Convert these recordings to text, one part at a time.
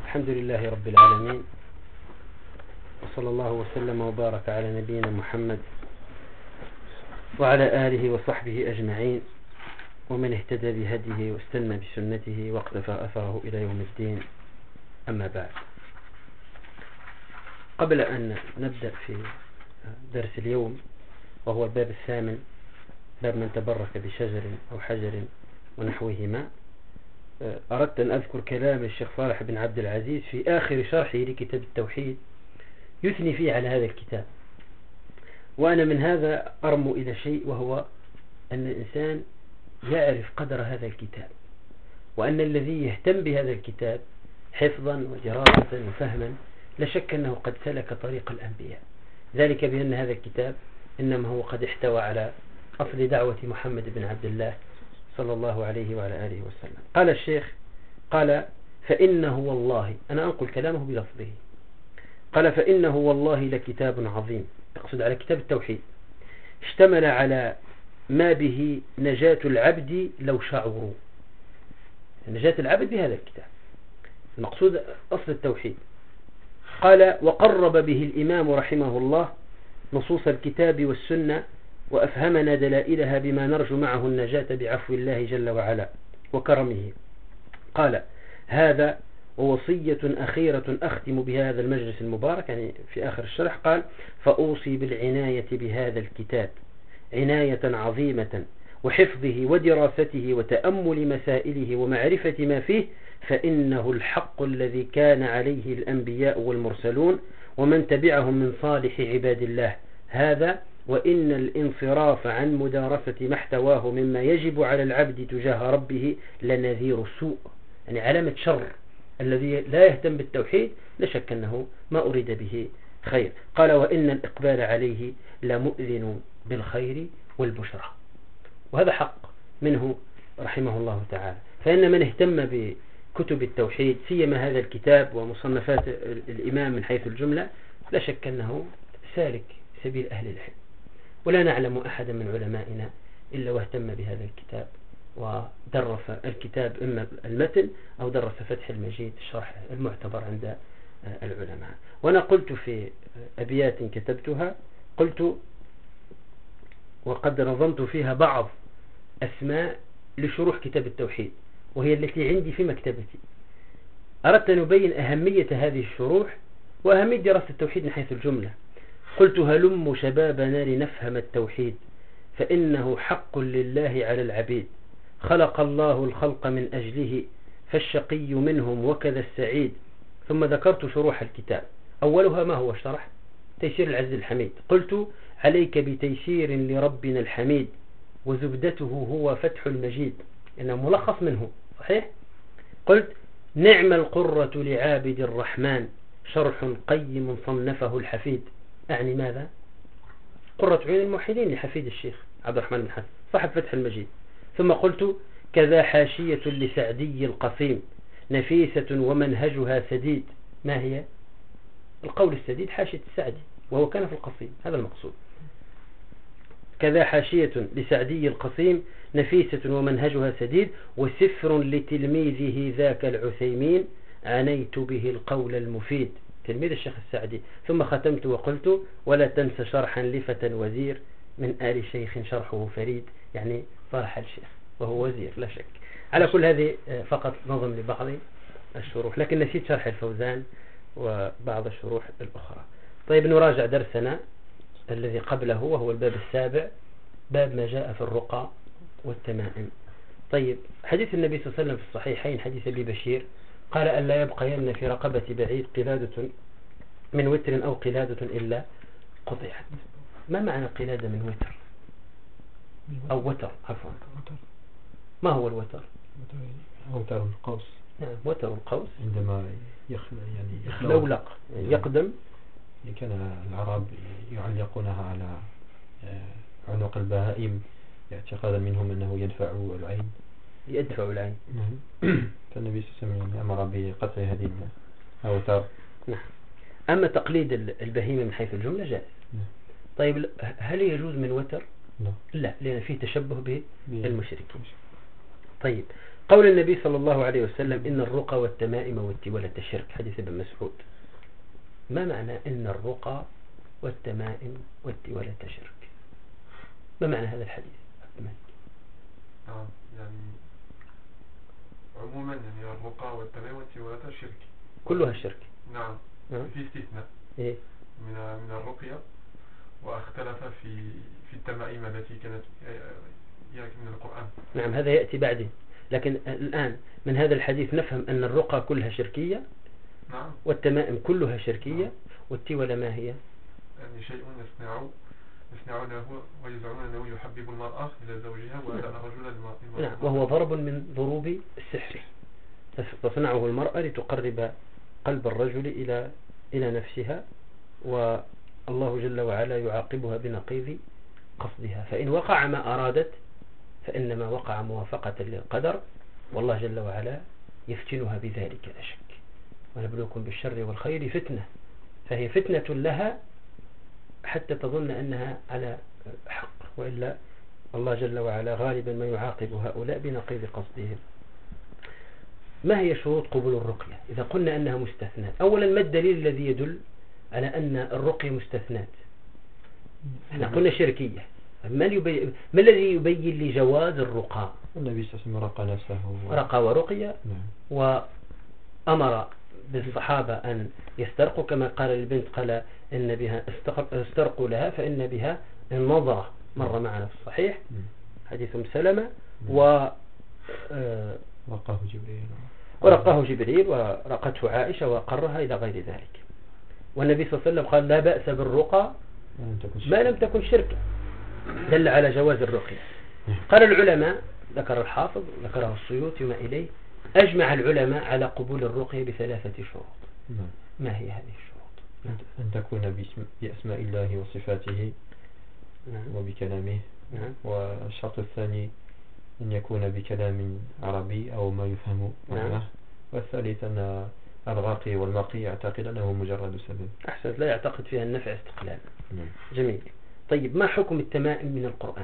الحمد لله رب العالمين، وصلى الله وسلم وبارك على نبينا محمد وعلى آله وصحبه أجمعين، ومن اهتدى بهديه واستنى بسنته واقتفى أثره إلى يوم الدين. أما بعد، قبل أن نبدأ في درس اليوم وهو الباب الثامن، باب من تبرك بشجر أو حجر ونحوهما، أردت أن أذكر كلام الشيخ صالح بن عبد العزيز في آخر شرحه لكتاب التوحيد، يثني فيه على هذا الكتاب. وأنا من هذا أرمو إلى شيء، وهو أن الإنسان يعرف قدر هذا الكتاب، وأن الذي يهتم بهذا الكتاب حفظا ودراسة وفهما لا شك أنه قد سلك طريق الأنبياء، ذلك بأن هذا الكتاب إنما هو قد احتوى على أصل دعوة محمد بن عبد الله صلى الله عليه وعلى آله وسلم. قال الشيخ: قال فإنه والله، أنا أنقل كلامه بلفظه، قال فإنه والله لكتاب عظيم، يقصد على كتاب التوحيد، اشتمل على ما به نجاة العبد لو شعروا. نجاة العبد بهذا الكتاب، المقصود أصل التوحيد. قال: وقرب به الإمام رحمه الله نصوص الكتاب والسنة، وأفهمنا دلائلها بما نرجو معه النجاة بعفو الله جل وعلا وكرمه. قال: هذا ووصية أخيرة أختم بهذا المجلس المبارك، يعني في آخر الشرح قال: فأوصي بالعناية بهذا الكتاب عناية عظيمة، وحفظه ودراسته وتأمل مسائله ومعرفة ما فيه، فإنه الحق الذي كان عليه الأنبياء والمرسلون ومن تبعهم من صالح عباد الله. هذا وإن الانصراف عن مدارسة ما احتواه مما يجب على العبد تجاه ربه لنذير السوء، يعني علامة شر. الذي لا يهتم بالتوحيد لا شك أنه ما أريد به خير. قال: وإن الإقبال عليه لمؤذن بالخير والبشرى. وهذا حق منه رحمه الله تعالى. فإن من اهتم بكتب التوحيد، سيما هذا الكتاب ومصنفات الإمام من حيث الجملة، لا شك أنه سالك سبيل أهل العلم. ولا نعلم أحدا من علمائنا إلا واهتم بهذا الكتاب ودرس الكتاب، إما المتن أو درس فتح المجيد الشرح المعتبر عند العلماء. وأنا قلت في أبيات كتبتها، قلت: وقد نظمت فيها بعض أسماء لشروح كتاب التوحيد، وهي التي عندي في مكتبتي. أردت أن أبين أهمية هذه الشروح وأهمية دراسة التوحيد من حيث الجملة. قلت: هلم شبابنا لنفهم التوحيد، فإنه حق لله على العبيد، خلق الله الخلق من أجله، فالشقي منهم وكذا السعيد. ثم ذكرت شروح الكتاب، أولها ما هو الشرح؟ تيسير العزيز الحميد. قلت: عليك بتيسير لربنا الحميد، وزبدته هو فتح المجيد، إنه ملخص منه، صحيح؟ قلت: نعم القرة لعابد الرحمن، شرح قيم صنفه الحفيد. أعني ماذا؟ قرة عيون الموحدين لحفيد الشيخ عبد الرحمن بن حسن صاحب فتح المجيد. ثم قلت: كذا حاشية لسعدي القصيم، نفيسة ومنهجها سديد. ما هي؟ القول السديد حاشية السعدي، وهو كان في القصيم، هذا المقصود. كذا حاشية لسعدي القصيم، نفيسة ومنهجها سديد، وسفر لتلميذه ذاك العثيمين، عنيت به القول المفيد، تلميذ الشيخ السعدي. ثم ختمت وقلت: ولا تنس شرحا لفتى وزير، من آل شيخ شرحه فريد، يعني صالح الشيخ وهو وزير لا شك. على كل هذه فقط نظم لبعض الشروح، لكن نسيت شرح الفوزان وبعض الشروح الأخرى. طيب، نراجع درسنا الذي قبله، وهو الباب السابع، باب ما جاء في الرقى والتمائم. طيب، حديث النبي صلى الله عليه وسلم في الصحيحين، حديث أبي بشير، قال: ألا يبقين في رقبة بعيد قلادة من وتر أو قلادة إلا قطعت. ما معنى قلادة من وتر أو وتر؟ عفوا، ما هو الوتر؟ وتر القوس. نعم، وتر القوس عندما يخلولق، يقدم. كان العرب يعلقونها على عنق البهائم اعتقادا منهم أنه يدفع العين. فالنبي صلى الله عليه وسلم أمر بقطع هذه الأوتار. نعم. أما تقليد البهيمة من حيث الجملة جائز. طيب، هل يجوز من وتر؟ لا، لأن فيه تشبه بالمشركين. طيب، قول النبي صلى الله عليه وسلم إن الرقى والتمائم والتولة شرك، حديث ابن مسعود. ما معنى إن الرقى والتمائم والتولة شرك؟ ما معنى هذا الحديث؟ يعني عموما يعني الرقى والتمائم والتولة شرك، كلها شرك. نعم. في استثناء إيه؟ من الرقية، واختلف في التمائم التي كانت من القرآن. نعم، هذا يأتي بعدين، لكن الآن من هذا الحديث نفهم أن الرقى كلها شركية. نعم. والتمائم كلها شركية. نعم. والتولة ما هي؟ يعني شيء يصنعونه ويزعمون أنه يحبب المرأة إلى زوجها وهذا الرجل المرأة. نعم، وهو ضرب من ضروب السحر. تصنعه المرأة لتقرب قلب الرجل إلى نفسها، والله جل وعلا يعاقبها بنقيض قصدها. فإن وقع ما أرادت فإنما وقع موافقة للقدر، والله جل وعلا يفتنها بذلك لا شك. ونبلوكم بالشر والخير فتنة، فهي فتنة لها حتى تظن أنها على حق، وإلا الله جل وعلا غالبا ما يعاقب هؤلاء بنقيض قصدهم. ما هي شروط قبول الرقية إذا قلنا أنها مستثنات؟ أولا، ما الدليل الذي يدل على أن الرقية مستثنات؟ احنا قلنا شركية. ما الذي يبين لجواز الرقى؟ النبي صلى الله عليه وسلم رقى نفسه، رقى ورقية. وأمر بالصحابة أن يسترقوا، كما قال للبنت قال إن بها استرقوا لها فإن بها النظرة، مر معنا في الصحيح حديث سلمة. ورقاه جبريل ورقته عائشة وقرها إلى غير ذلك. والنبي صلى الله عليه وسلم قال لا بأس بالرقى ما لم تكن شركا، دل على جواز الرقية. قال العلماء، ذكر الحافظ ذكره السيوطي وما إليه، أجمع العلماء على قبول الرقية بثلاثة شروط. ما هي هذه الشروط؟ أن تكون بأسماء الله وصفاته وبكلامه. والشرط الثاني أن يكون بكلام عربي أو ما يفهم معناه. والثالث أن الراقي والمرقي يعتقد أنه مجرد سبب. أحسن، لا يعتقد فيها النفع استقلالا. جميل. طيب، ما حكم التمائم من القرآن؟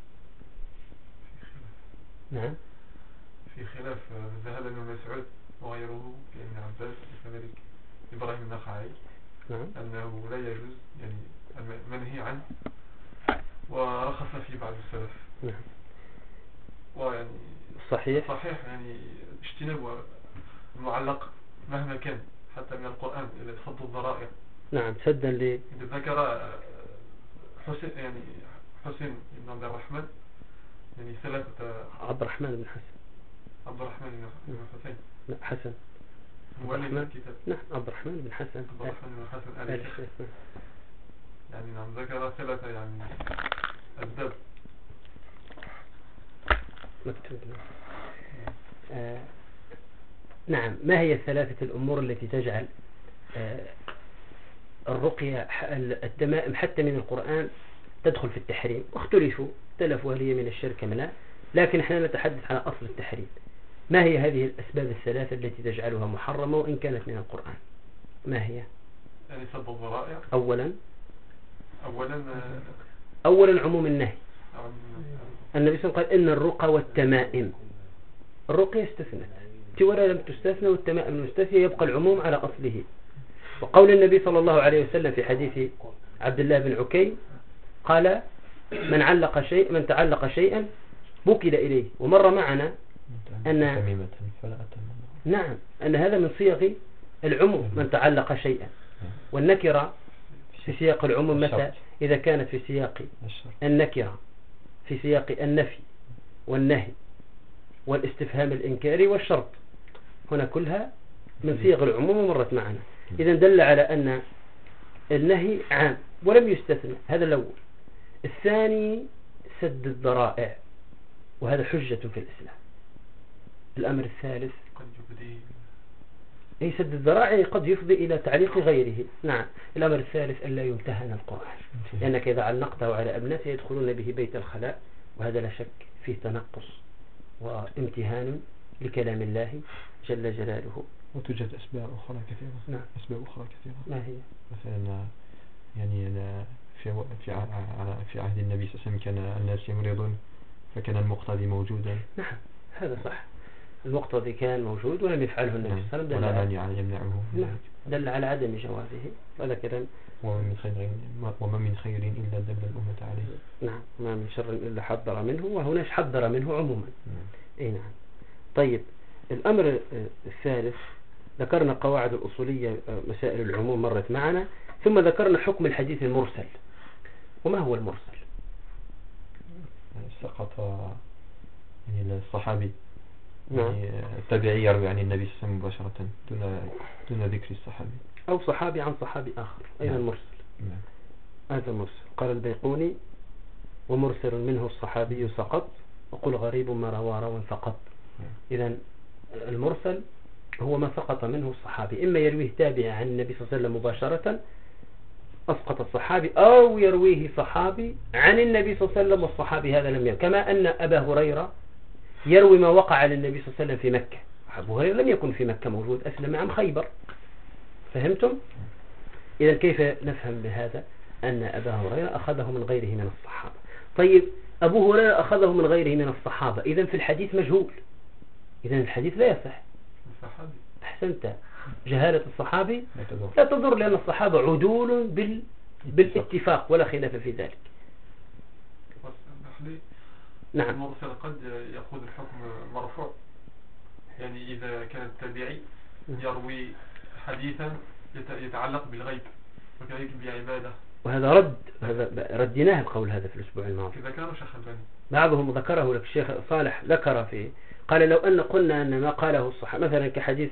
نعم، في خلاف. ذهب ابن مسعود وغيره كابن عباس وكذلك إبراهيم النخعي أنه لا يجوز، يعني منهي عنه، ورخص فيه بعض السلف. ويعني صحيح يعني اجتناب المعلق مهما كان حتى من القرآن إلى صد الذرائع. نعم، سدا ذكر حسين بن عبد الرحمن، يعني ثلاثة. عبد الرحمن بن حسن. عبد الرحمن بن حسين. لا، حسن. مؤلف الكتاب. نعم، عبد الرحمن بن حسن. عبد الرحمن بن حسن آل الشيخ. يعني نعم، ذكر ثلاثة يعني أسباب مكتوب. نعم، ما هي الثلاثة الأمور التي تجعل الرقية التمائم حتى من القرآن تدخل في التحريم؟ واختلفوا هل هي من الشرك أم لا، لكن احنا نتحدث على أصل التحريم. ما هي هذه الأسباب الثلاثة التي تجعلها محرمة وإن كانت من القرآن؟ ما هي؟ يعني سب الذرائع أولا أولا عموم النهي. النبي صلى الله عليه وسلم قال إن الرقى والتمائم، الرقية استثنت، التولة لم تستثنى، والتمائم مستثنى، يبقى العموم على أصله. وقول النبي صلى الله عليه وسلم في حديث عبد الله بن عكي قال من تعلق شيئا بوكل إليه. ومر معنا أن هذا من صيغ العموم، من تعلق شيئا. والنكرة في سياق العموم متى؟ إذا كانت في سياق النكرة في سياق النفي والنهي والاستفهام الإنكاري والشرط، هنا كلها من صيغ العموم ومرت معنا. إذا دل على أن النهي عام ولم يستثنى. هذا الأول. الثاني سد الذرائع، وهذا حجة في الإسلام. الأمر الثالث أي سد الذرائع قد يفضي إلى تعليق غيره. نعم. الأمر الثالث ألا يمتهن القرآن، لأنك إذا علقته على أبناء يدخلون به بيت الخلاء، وهذا لا شك فيه تنقص وامتهان لكلام الله جل جلاله. وتوجد أسباب أخرى كثيرة. نعم. أسباب أخرى كثيرة. ما هي؟ مثلا يعني في عهد النبي صلى الله عليه وسلم كان الناس يمرضون فكان المقتضي موجودا. نعم، هذا صح. المقتضي كان موجود ولم يفعله النبي صلى الله عليه وسلم، ولا مانع يمنعه، دل على عدم جوازه. ولا كلام وما من خير إلا دل الأمة عليه. نعم، ما من شر إلا حذر منه، وهنا حذر منه عموما. اي نعم. طيب، الأمر الثالث، ذكرنا قواعد الأصولية، مسائل العموم مرت معنا، ثم ذكرنا حكم الحديث المرسل. وما هو المرسل؟ سقط يعني الصحابي، يعني التابعي يروي عن النبي صلى الله عليه وسلم مباشرة دون ذكر الصحابي، أو صحابي عن صحابي آخر، أين المرسل؟ هذا المرسل. قال البيقوني: ومرسل منه الصحابي سقط، وقل غريب ما روى راو فقط. إذن المرسل هو ما سقط منه الصحابي، إما يرويه تابع عن النبي صلى الله عليه وسلم مباشرة أسقط الصحابي، أو يرويه صحابي عن النبي صلى الله عليه وسلم والصحابي هذا لم يروي. كما أن أبا هريرة يروي ما وقع للنبي صلى الله عليه وسلم في مكة. أبو هريرة لم يكن في مكة موجود، أسلم عام خيبر. فهمتم؟ إذا كيف نفهم بهذا أن أبا هريرة أخذه من غيره من الصحابة؟ طيب، أبو هريرة أخذه من غيره من الصحابة، إذا في الحديث مجهول، إذا الحديث لا يصح. أحسنت. جهالة الصحابي لا تضر، لأن الصحابة عدول بالاتفاق ولا خلاف في ذلك. نعم. المرسل قد يأخذ الحكم مرفوع، يعني إذا كان التابعي يروي حديثا يتعلق بالغيب وكذلك بعبادة، وهذا رديناه القول هذا في الأسبوع الماضي. ذكره شيخ الباني، بعضهم ذكره لك، الشيخ صالح ذكر فيه، قال: لو أن قلنا أن ما قاله الصحابة مثلا كحديث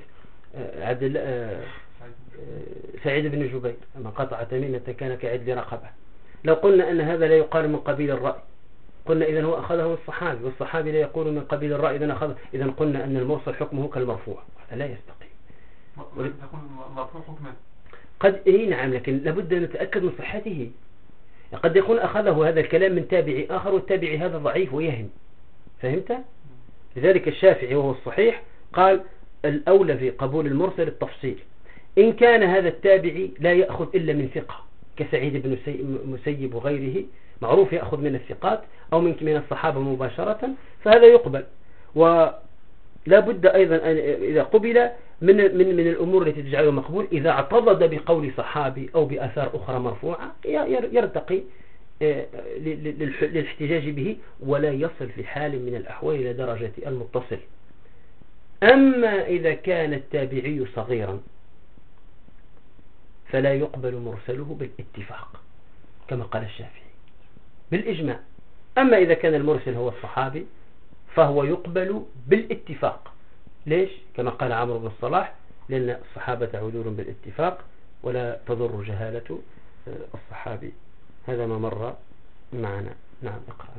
سعيد بن جبير: من قطع تميمة كان كعدل رقبة، لو قلنا أن هذا لا يقال من قبيل الرأي، قلنا إذن هو أخذه الصحابي، والصحابي لا يقول من قبيل الرأي، إذن قلنا أن المرسل حكمه كالمرفوع. هذا لا يستقيم. تقول مرفوع حكما قد نعم، لكن لابد أن نتأكد من صحته. قد يكون أخذه هذا الكلام من تابعي آخر، والتابعي هذا ضعيف ويهم. فهمت؟ لذلك الشافعي وهو الصحيح قال: الأولى في قبول المرسل التفصيل، إن كان هذا التابعي لا يأخذ إلا من ثقة كسعيد بن مسيب وغيره، معروف يأخذ من الثقات أو من الصحابة مباشرة، فهذا يقبل. ولا بد أيضا إذا قبل من الأمور التي تجعله مقبول، إذا اعتضد بقول صحابي أو بأثار أخرى مرفوعة يرتقي للاحتجاج به، ولا يصل في حال من الأحوال إلى درجة المتصل. أما إذا كان التابعي صغيرا فلا يقبل مرسله بالاتفاق كما قال الشافعي بالإجماع. أما إذا كان المرسل هو الصحابي فهو يقبل بالاتفاق. ليش؟ كما قال عمرو بن الصلاح: لأن الصحابة عدول بالاتفاق ولا تضر جهالة الصحابي. هذا ما مر معنا. نعم، اقرأ.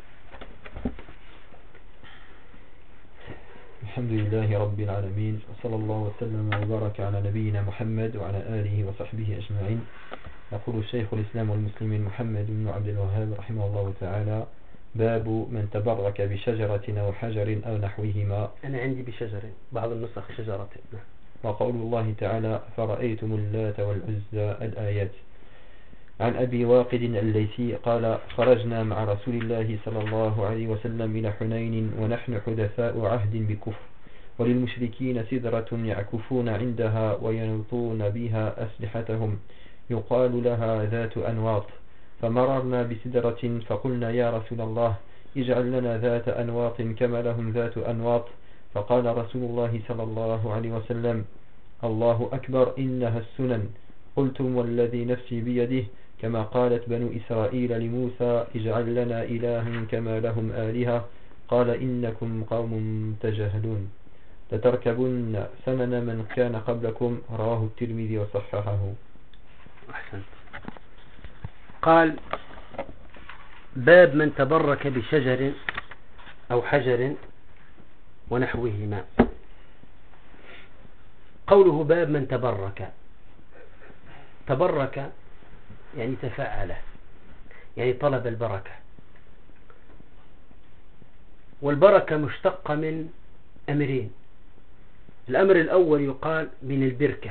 الحمد لله رب العالمين، وصلى الله وسلم وبارك على نبينا محمد وعلى آله وصحبه أجمعين. يقول شيخ الإسلام والمسلمين محمد بن عبد الوهاب رحمه الله تعالى: باب من تبرك بشجرة أو حجر أو نحوهما. أنا عندي بشجر، بعض النسخ شجرة. وقول الله تعالى: فرأيتم اللات والعزى، الآيات. عن أبي واقد الليثي قال: خرجنا مع رسول الله صلى الله عليه وسلم إلى حنين ونحن حدثاء عهد بكفر، وللمشركين سدرة يعكفون عندها وينوطون بها أسلحتهم يقال لها ذات أنواط، فمررنا بسدرة فقلنا: يا رسول الله، اجعل لنا ذات أنواط كما لهم ذات أنواط. فقال رسول الله صلى الله عليه وسلم: الله أكبر، إنها السنن. قلتم والذي نفسي بيده، كما قالت بنو إسرائيل لموسى: اجعل لنا إلها كما لهم آلهة. قال: إنكم قوم تجهلون، لتركبن سنن من كان قبلكم. رواه الترمذي وصححه. أحسنت. قال: باب من تبرك بشجر أو حجر ونحوهما. قوله باب من تبرك يعني تفعله، يعني طلب البركة. والبركة مشتقة من أمرين. الأمر الأول يقال من البركة،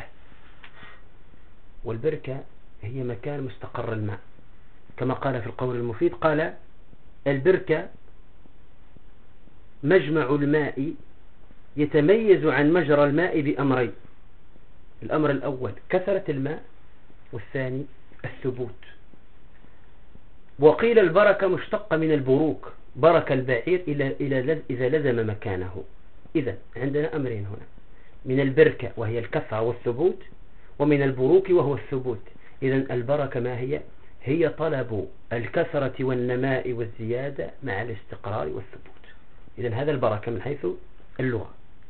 والبركة هي مكان مستقر الماء، كما قال في القول المفيد، قال: البركة مجمع الماء يتميز عن مجرى الماء بأمرين: الأمر الأول كثرة الماء، والثاني الثبوت. وقيل البركة مشتقة من البروك، برك البعير إذا لزم مكانه. إذا عندنا أمرين هنا: من البركة وهي الكثرة والثبوت، ومن البروك وهو الثبوت. إذا البركة ما هي؟ هي طلب الكثرة والنماء والزيادة مع الاستقرار والثبوت. إذا هذا البركة من حيث اللغة.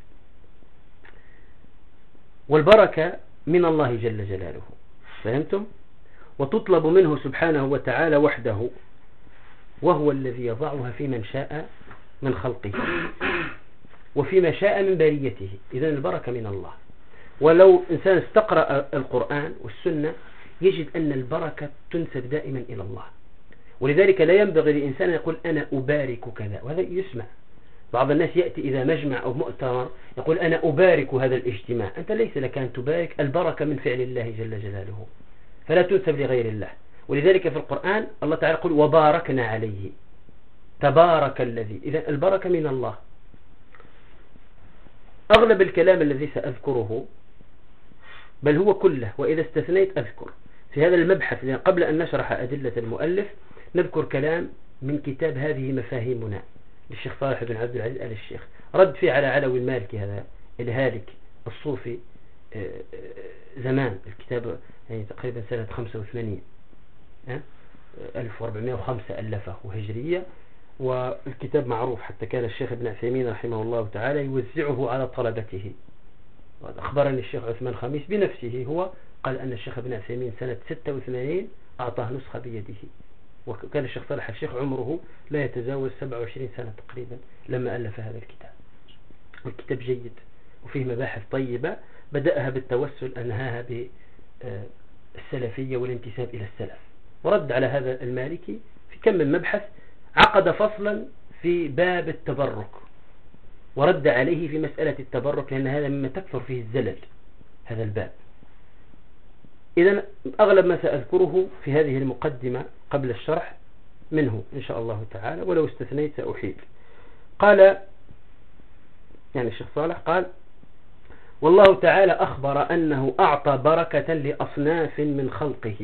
والبركة من الله جل جلاله، فهمتم؟ وتطلب منه سبحانه وتعالى وحده، وهو الذي يضعها في من شاء من خلقه وفيما شاء من بريته. إذن البركة من الله. ولو إنسان استقرأ القرآن والسنة يجد أن البركة تنسب دائما إلى الله. ولذلك لا ينبغي لإنسان يقول أنا أبارك كذا، وهذا يسمع. بعض الناس يأتي إذا مجمع أو مؤتمر يقول أنا أبارك هذا الاجتماع. أنت ليس لك أن تبارك، البركة من فعل الله جل جلاله، فلا تنسب لغير الله. ولذلك في القرآن الله تعالى يقول وباركنا عليه، تبارك الذي. إذا البركة من الله. أغلب الكلام الذي سأذكره، بل هو كله وإذا استثنيت أذكر في هذا المبحث، لأن قبل أن نشرح أدلة المؤلف نذكر كلام من كتاب هذه مفاهيمنا للشيخ صالح بن عبد العزيز آل الشيخ، رد فيه على علوي المالكي هذا الهالك الصوفي زمان. الكتاب يعني تقريبا سنة 85 1405 ألفه هجرية، والكتاب معروف، حتى كان الشيخ ابن عثيمين رحمه الله تعالى يوزعه على طلبته. أخبرني الشيخ عثمان خميس بنفسه، هو قال أن الشيخ ابن عثيمين سنة 86 أعطاه نسخة بيده، وكان الشيخ صالح الشيخ عمره لا يتجاوز 27 سنة تقريبا لما ألف هذا الكتاب. والكتاب جيد وفيه مباحث طيبة، بدأها بالتوسل، أنهاها بالسلفية والانتساب إلى السلف، ورد على هذا المالكي في كم من مبحث. عقد فصلا في باب التبرك ورد عليه في مسألة التبرك، لأن هذا مما تكثر فيه الزلل هذا الباب. إذن أغلب ما سأذكره في هذه المقدمة قبل الشرح منه إن شاء الله تعالى، ولو استثنيت سأحيل. قال يعني الشيخ صالح قال والله تعالى أخبر أنه أعطى بركة لأصناف من خلقه،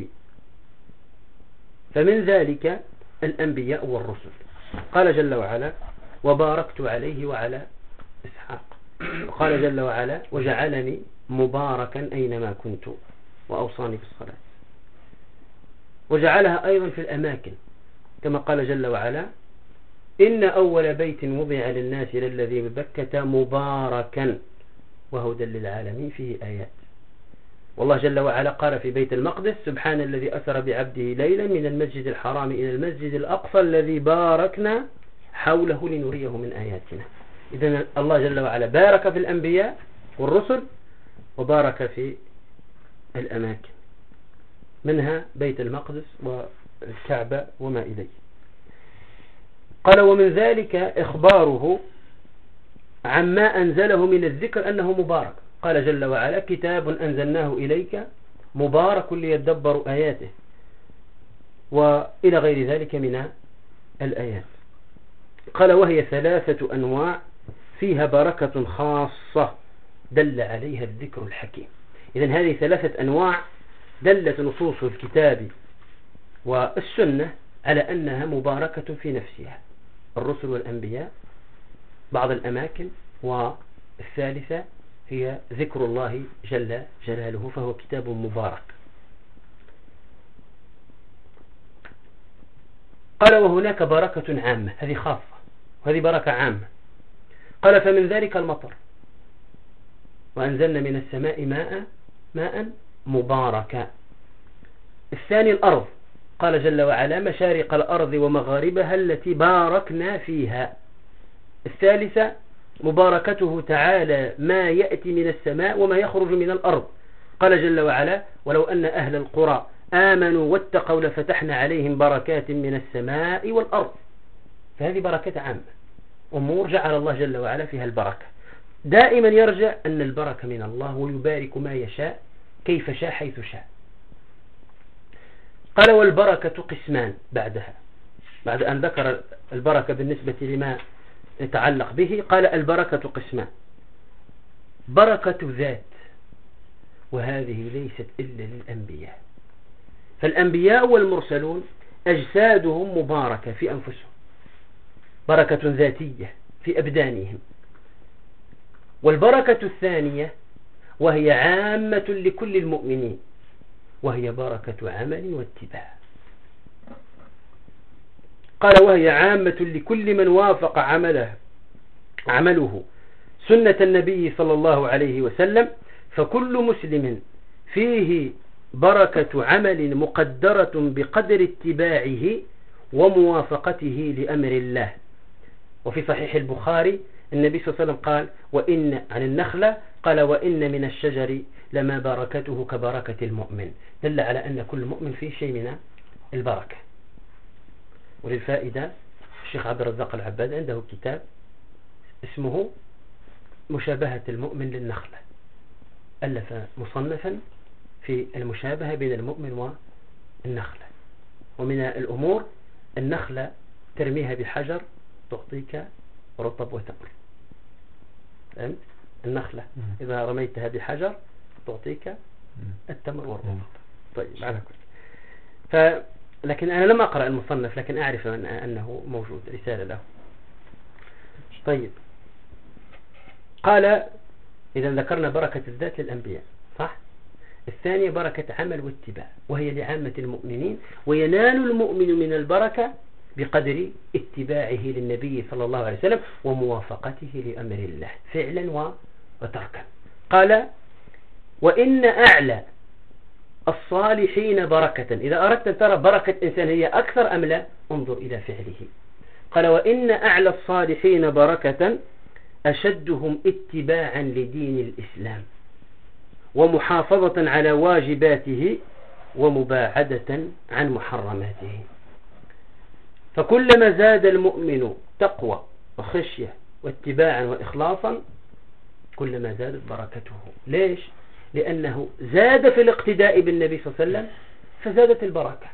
فمن ذلك الأنبياء والرسل. قال جل وعلا وباركت عليه وعلى إسحاق. وقال جل وعلا وجعلني مباركا أينما كنت وأوصاني بالصلاة. وجعلها أيضا في الأماكن كما قال جل وعلا إن أول بيت وضع للناس للذي ببكة مباركا وهدى للعالمين فيه آيات. والله جل وعلا قال في بيت المقدس سبحان الذي أسر بعبده ليلا من المسجد الحرام إلى المسجد الأقصى الذي باركنا حوله لنريه من آياتنا. إذن الله جل وعلا بارك في الأنبياء والرسل وبارك في الأماكن، منها بيت المقدس والكعبة وما إليه. قال ومن ذلك إخباره عما أنزله من الذكر أنه مبارك. قال جل وعلا كتاب أنزلناه إليك مبارك ليدبروا آياته، وإلى غير ذلك من الآيات. قال وهي 3 أنواع فيها بركة خاصة دل عليها الذكر الحكيم. إذن هذه 3 أنواع دلت نصوص الكتاب والسنة على أنها مباركة في نفسها: الرسل والأنبياء، بعض الأماكن، والثالثة هي ذكر الله جل جلاله، فهو كتاب مبارك. قال وهناك بركة عامة، هذه خاصة وهذه بركة عامة. قال فمن ذلك المطر، وأنزلنا من السماء ماء مباركا. الثاني الأرض، قال جل وعلا مشارق الأرض ومغاربها التي باركنا فيها. الثالثة مباركته تعالى ما يأتي من السماء وما يخرج من الأرض. قال جل وعلا ولو أن أهل القرى آمنوا واتقوا لفتحنا عليهم بركات من السماء والأرض. فهذه بركة عامة، أمور جعل الله جل وعلا فيها البركة. دائما يرجع أن البركة من الله ويبارك ما يشاء كيف شاء حيث شاء. قال والبركة قسمان بعدها، بعد أن ذكر البركة بالنسبة لما يتعلق به قال البركة قسمان. بركة ذات، وهذه ليست إلا للأنبياء. فالأنبياء والمرسلون أجسادهم مباركة في أنفسهم، بركة ذاتية في أبدانهم. والبركة الثانية وهي عامة لكل المؤمنين، وهي بركة عمل واتباع. قال وهي عامة لكل من وافق عمله سنة النبي صلى الله عليه وسلم، فكل مسلم فيه بركة عمل مقدرة بقدر اتباعه وموافقته لأمر الله. وفي صحيح البخاري النبي صلى الله عليه وسلم قال وإن عن النخلة قال وإن من الشجر لما بركته كبركة المؤمن، دل على أن كل مؤمن فيه شيء من البركة. وللفائدة الشيخ عبد الرزاق العباد عنده كتاب اسمه مشابهة المؤمن للنخلة، ألف مصنفا في المشابهة بين المؤمن والنخلة. ومن الأمور النخلة ترميها بحجر تعطيك رطب وتمر. فهمت؟ النخلة إذا رميتها بحجر تعطيك التمر والرطب. طيب على كل. لكن أنا لم أقرأ المصنف، لكن أعرف أنه موجود رسالة له. طيب قال إذا ذكرنا بركة الذات للأنبياء صح؟ الثانية بركة عمل واتباع، وهي لعامة المؤمنين، وينال المؤمن من البركة بقدر اتباعه للنبي صلى الله عليه وسلم وموافقته لأمر الله فعلا وتركا. قال وإن أعلى الصالحين بركة، إذا أردت أن ترى بركة إنسان هي أكثر أم لا انظر إلى فعله. قال وإن أعلى الصالحين بركة أشدهم اتباعا لدين الإسلام ومحافظة على واجباته ومباعدة عن محرماته. فكلما زاد المؤمن تقوى وخشية واتباعا وإخلاصا كلما زادت بركته. ليش؟ لأنه زاد في الاقتداء بالنبي صلى الله عليه وسلم فزادت البركة.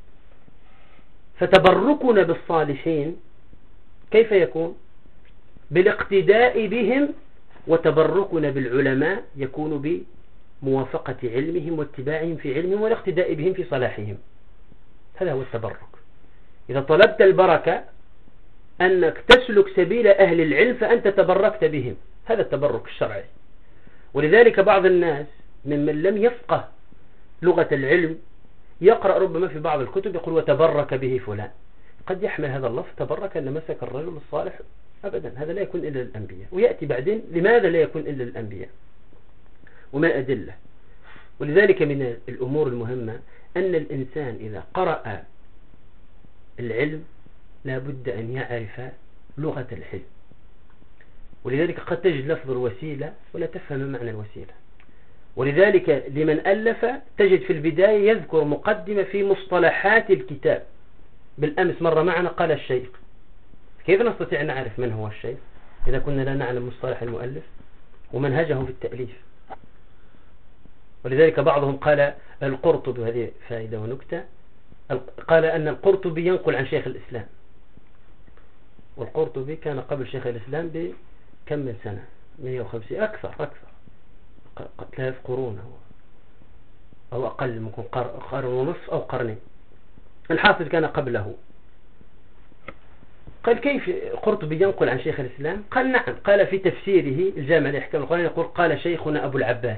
فتبركنا بالصالحين كيف يكون؟ بالاقتداء بهم، وتبركنا بالعلماء يكون بموافقة علمهم واتباعهم في علمهم والاقتداء بهم في صلاحهم. هذا هو التبرك. إذا طلبت البركة أنك تسلك سبيل أهل العلم فأنت تبركت بهم، هذا التبرك الشرعي. ولذلك بعض الناس ممن لم يفقه لغة العلم يقرأ ربما في بعض الكتب يقول وتبرك به فلان، قد يحمل هذا اللفظ تبرك أن مسك الرجل الصالح، أبدا هذا لا يكون إلا للأنبياء. ويأتي بعدين لماذا لا يكون إلا للأنبياء وما أدلة. ولذلك من الأمور المهمة أن الإنسان إذا قرأ العلم لا بد أن يعرف لغة الحلم. ولذلك قد تجد لفظ الوسيلة ولا تفهم معنى الوسيلة. ولذلك لمن ألف تجد في البداية يذكر مقدمة في مصطلحات الكتاب. بالأمس مرة معنا قال الشيخ، كيف نستطيع أن نعرف من هو الشيخ إذا كنا لا نعلم مصطلح المؤلف ومنهجه في التأليف؟ ولذلك بعضهم قال القرطبي، وهذه فائدة ونكتة، قال أن القرطبي ينقل عن شيخ الإسلام، والقرطبي كان قبل شيخ الإسلام بكم من سنة 150 أكثر 3 قرون أو أقل، ممكن قرن ونصف أو قرنين. الحافظ كان قبله. قال كيف قرطبي ينقل عن شيخ الإسلام؟ قال نعم، قال في تفسيره الجامع لأحكام القرآن يقول قال شيخنا أبو العباس.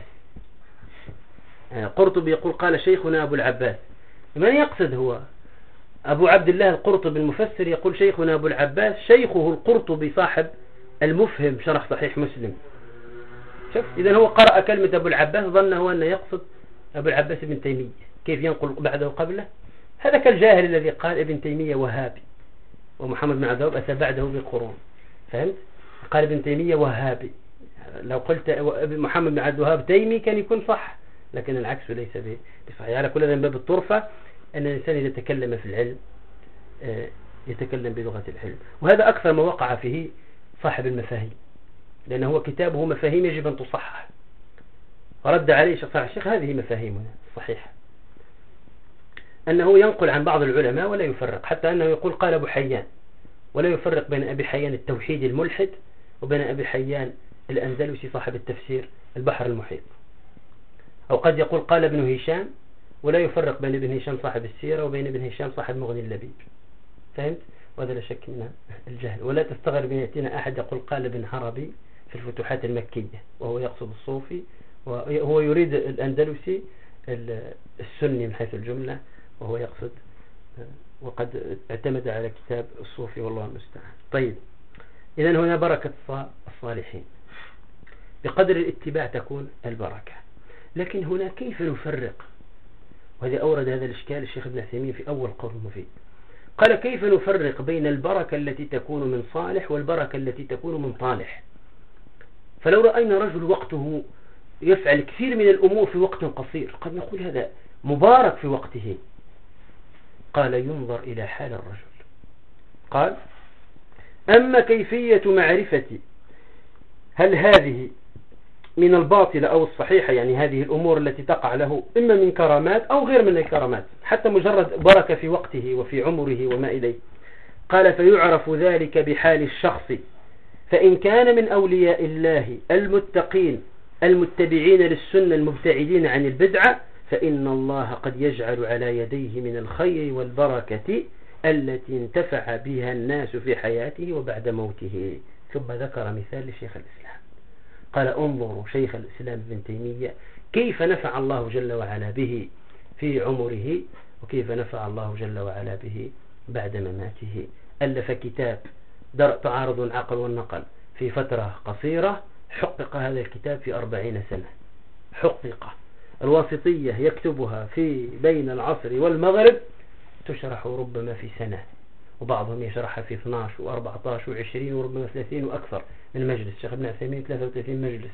قرطبي يقول قال شيخنا أبو العباس. من يقصد هو؟ أبو عبد الله القرطبي المفسر يقول شيخنا أبو العباس، شيخه القرطبي صاحب المفهم شرح صحيح مسلم. شوف، إذا هو قرأ كلمة أبو العباس ظنه أنه يقصد أبو العباس ابن تيمية. كيف ينقل بعده قبله؟ هذا كالجاهل الذي قال ابن تيمية وهابي ومحمد بن عبد الوهاب أتى بعده بقرون. فهمت؟ قال ابن تيمية وهابي. لو قلت محمد بن عبد الوهاب تيمي كان يكون صح، لكن العكس ليس بصحيح. على كل ذا من باب الطرفة أن الإنسان إذا تكلم في العلم يتكلم بلغة العلم. وهذا أكثر ما وقع فيه صاحب المفاهيم، لأنه هو كتابه مفاهيم يجب أن تصحح. ورد عليه الشيخ هذه مفاهيمنا صحيحة، أنه ينقل عن بعض العلماء ولا يفرق، حتى أنه يقول قال أبو حيان، ولا يفرق بين أبي حيان التوحيد الملحد وبين أبي حيان الأندلسي صاحب التفسير البحر المحيط. أو قد يقول قال ابن هشام، ولا يفرق بين ابن هشام صاحب السيرة وبين ابن هشام صاحب مغني اللبيب. فهمت؟ وهذا لا شك من الجهل. ولا تستغرب أن يأتينا أحد يقول قال ابن عربي في الفتوحات المكية وهو يقصد الصوفي، وهو يريد الأندلسي السني من حيث الجملة، وهو يقصد وقد اعتمد على كتاب الصوفي والله المستعان. طيب، إذن هنا بركة الصالحين، بقدر الاتباع تكون البركة. لكن هنا كيف نفرق؟ وهذا أورد هذا الإشكال الشيخ ابن عثيمين في أول قول مفيد. قال كيف نفرق بين البركة التي تكون من صالح والبركة التي تكون من طالح؟ فلو رأينا رجل وقته يفعل كثير من الأمور في وقت قصير قد نقول هذا مبارك في وقته. قال ينظر إلى حال الرجل. قال أما كيفية معرفة هل هذه من الباطلة أو الصحيحة، يعني هذه الأمور التي تقع له إما من كرامات أو غير من الكرامات، حتى مجرد بركة في وقته وفي عمره وما إليه. قال فيعرف ذلك بحال الشخص، فإن كان من أولياء الله المتقين المتبعين للسنة المبتعدين عن البدعة، فإن الله قد يجعل على يديه من الخير والبركة التي انتفع بها الناس في حياته وبعد موته. ثم ذكر مثال لشيخ الإسلام، قال انظروا شيخ الإسلام ابن تيمية كيف نفع الله جل وعلا به في عمره، وكيف نفع الله جل وعلا به بعد مماته. ألف كتاب تعارض العقل والنقل في فترة قصيرة، حقق هذا الكتاب في 40 سنة. حقق الواسطية يكتبها في بين العصر والمغرب، تشرح ربما في سنة، وبعضهم يشرحها في 12 و14 و20 وربما 30 وأكثر من مجلس. شيخ ابن عثيمين 33 مجلس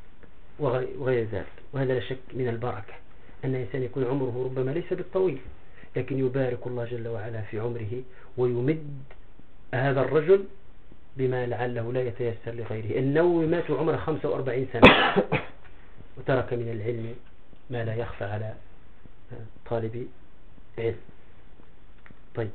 وغير ذلك. وهذا لا شك من البركة أن الإنسان يكون عمره ربما ليس بالطويل، لكن يبارك الله جل وعلا في عمره ويمد هذا الرجل بما لعله لا يتيسر لغيره. النووي مات عمره 45 سنة وترك من العلم ما لا يخفى على طالب علم. طيب،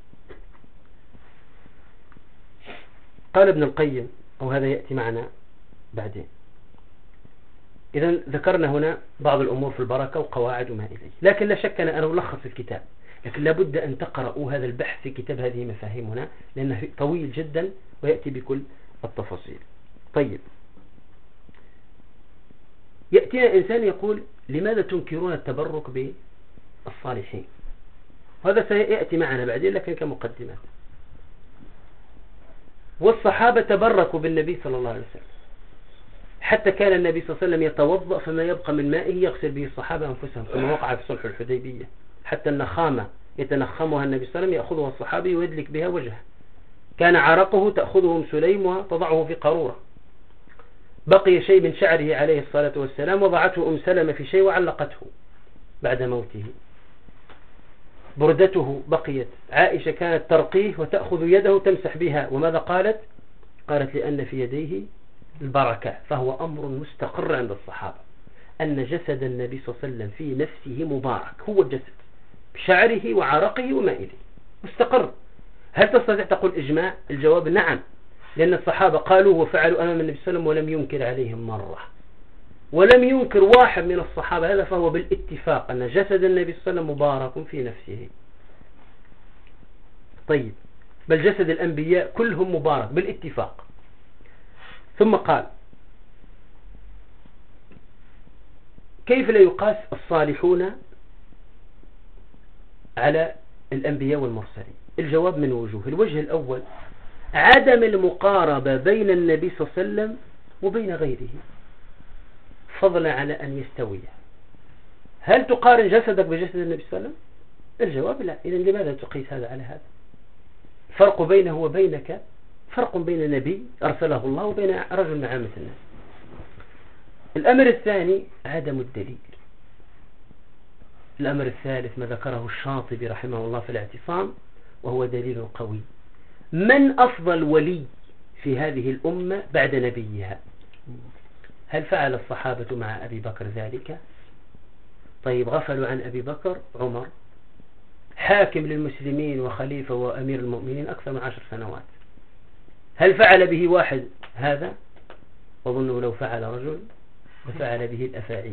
قال ابن القيم، أو هذا يأتي معنا بعدين. إذا ذكرنا هنا بعض الأمور في البركة وقواعد وما إليه، لكن لا شك أنا ألخص الكتاب، لكن لابد أن تقرأوا هذا البحث في كتاب هذه مفاهيم هنا، لأنه طويل جدا ويأتي بكل التفاصيل. طيب، يأتينا إنسان يقول لماذا تنكرون التبرك بالصالحين؟ وهذا سيأتي معنا بعدين لكن كمقدمات. والصحابة تبركوا بالنبي صلى الله عليه وسلم، حتى كان النبي صلى الله عليه وسلم يتوضأ فما يبقى من مائه يغسل به الصحابة أنفسهم، كما وقع في صلح الحديبية. حتى النخامة يتنخمها النبي صلى الله عليه وسلم يأخذها الصحابي ويدلك بها وجهه. كان عرقه تأخذه سليم وتضعه في قارورة. بقي شيء من شعره عليه الصلاة والسلام وضعته سلمة في شيء وعلقته بعد موته. بردته بقيت، عائشة كانت ترقيه وتأخذ يده تمسح بها. وماذا قالت؟ قالت لأن في يديه البركة. فهو أمر مستقر عند الصحابة أن جسد النبي صلى الله عليه وسلم في نفسه مبارك، هو الجسد بشعره وعرقه وما إليه مستقر. هل تستطيع تقول إجماع؟ الجواب نعم، لأن الصحابة قالوا وفعلوا أمام النبي صلى الله عليه وسلم ولم ينكر عليهم مرة، ولم ينكر واحد من الصحابة هذا، فهو بالاتفاق أن جسد النبي صلى الله عليه وسلم مبارك في نفسه. طيب، بل جسد الأنبياء كلهم مبارك بالاتفاق. ثم قال كيف لا يقاس الصالحون على الأنبياء والمرسلين؟ الجواب من وجوه. الوجه الأول عدم المقاربة بين النبي صلى الله عليه وسلم وبين غيره، فضلا على أن يستوي. هل تقارن جسدك بجسد النبي صلى الله عليه وسلم؟ الجواب لا. إذن لماذا تقيس هذا على هذا؟ فرق بينه وبينك فرق بين نبي أرسله الله وبين رجل من عامة الناس. الأمر الثاني عدم الدليل. الأمر الثالث ما ذكره الشاطبي رحمه الله في الاعتصام، وهو دليل قوي. من أفضل ولي في هذه الأمة بعد نبيها؟ هل فعل الصحابة مع أبي بكر ذلك؟ طيب، غفلوا عن أبي بكر. عمر حاكم للمسلمين وخليفة وأمير المؤمنين أكثر من 10 سنوات، هل فعل به واحد هذا؟ وظنه لو فعل رجل لفعل به الأفاعي.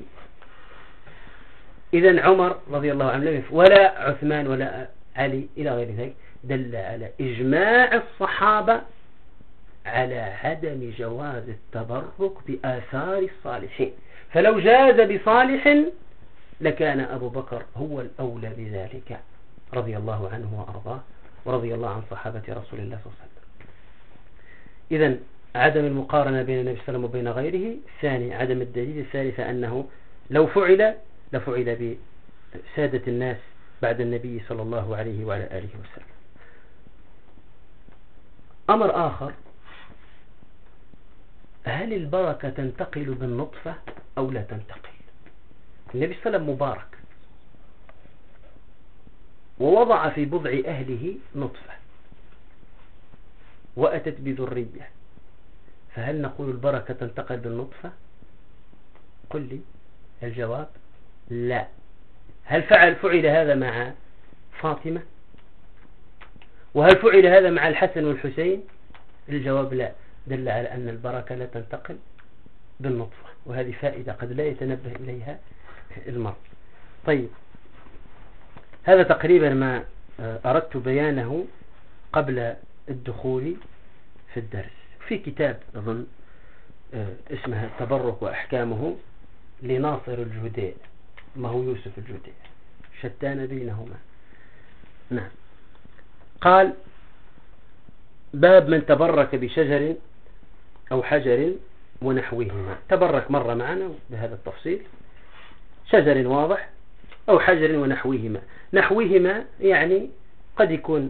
إذن عمر رضي الله عنه ولا عثمان ولا علي إلى غير ذلك دل على إجماع الصحابة على عدم جواز التبرك بآثار الصالحين، فلو جاز بصالح لكان أبو بكر هو الأولى بذلك رضي الله عنه وأرضاه، ورضي الله عن صحابة رسول الله صلى الله عليه وسلم. إذن عدم المقارنة بين النبي صلى الله عليه وسلم وبين غيره. الثاني عدم الدليل. الثالثة أنه لو فعل لفعل بسادة الناس بعد النبي صلى الله عليه وعلى آله وسلم. أمر آخر، هل البركة تنتقل بالنطفة أو لا تنتقل؟ النبي صلى الله عليه وسلم مبارك ووضع في بضع أهله نطفة وأتت بذرية، فهل نقول البركة تنتقل بالنطفة؟ قل لي الجواب لا. هل فعل هذا مع فاطمة؟ وهل فعل هذا مع الحسن والحسين؟ الجواب لا. دل على أن البركة لا تنتقل بالنطفة، وهذه فائدة قد لا يتنبه إليها المرء. طيب، هذا تقريبا ما أردت بيانه قبل الدخول في الدرس. في كتاب أظن اسمه التبرك وأحكامه لناصر الجوديع، ما هو يوسف الجوديع، شتان بينهما. نعم. قال: باب من تبرك بشجر أو حجر ونحوهما. تبرك مرة معنا بهذا التفصيل، شجر واضح أو حجر ونحوهما. نحوهما يعني قد يكون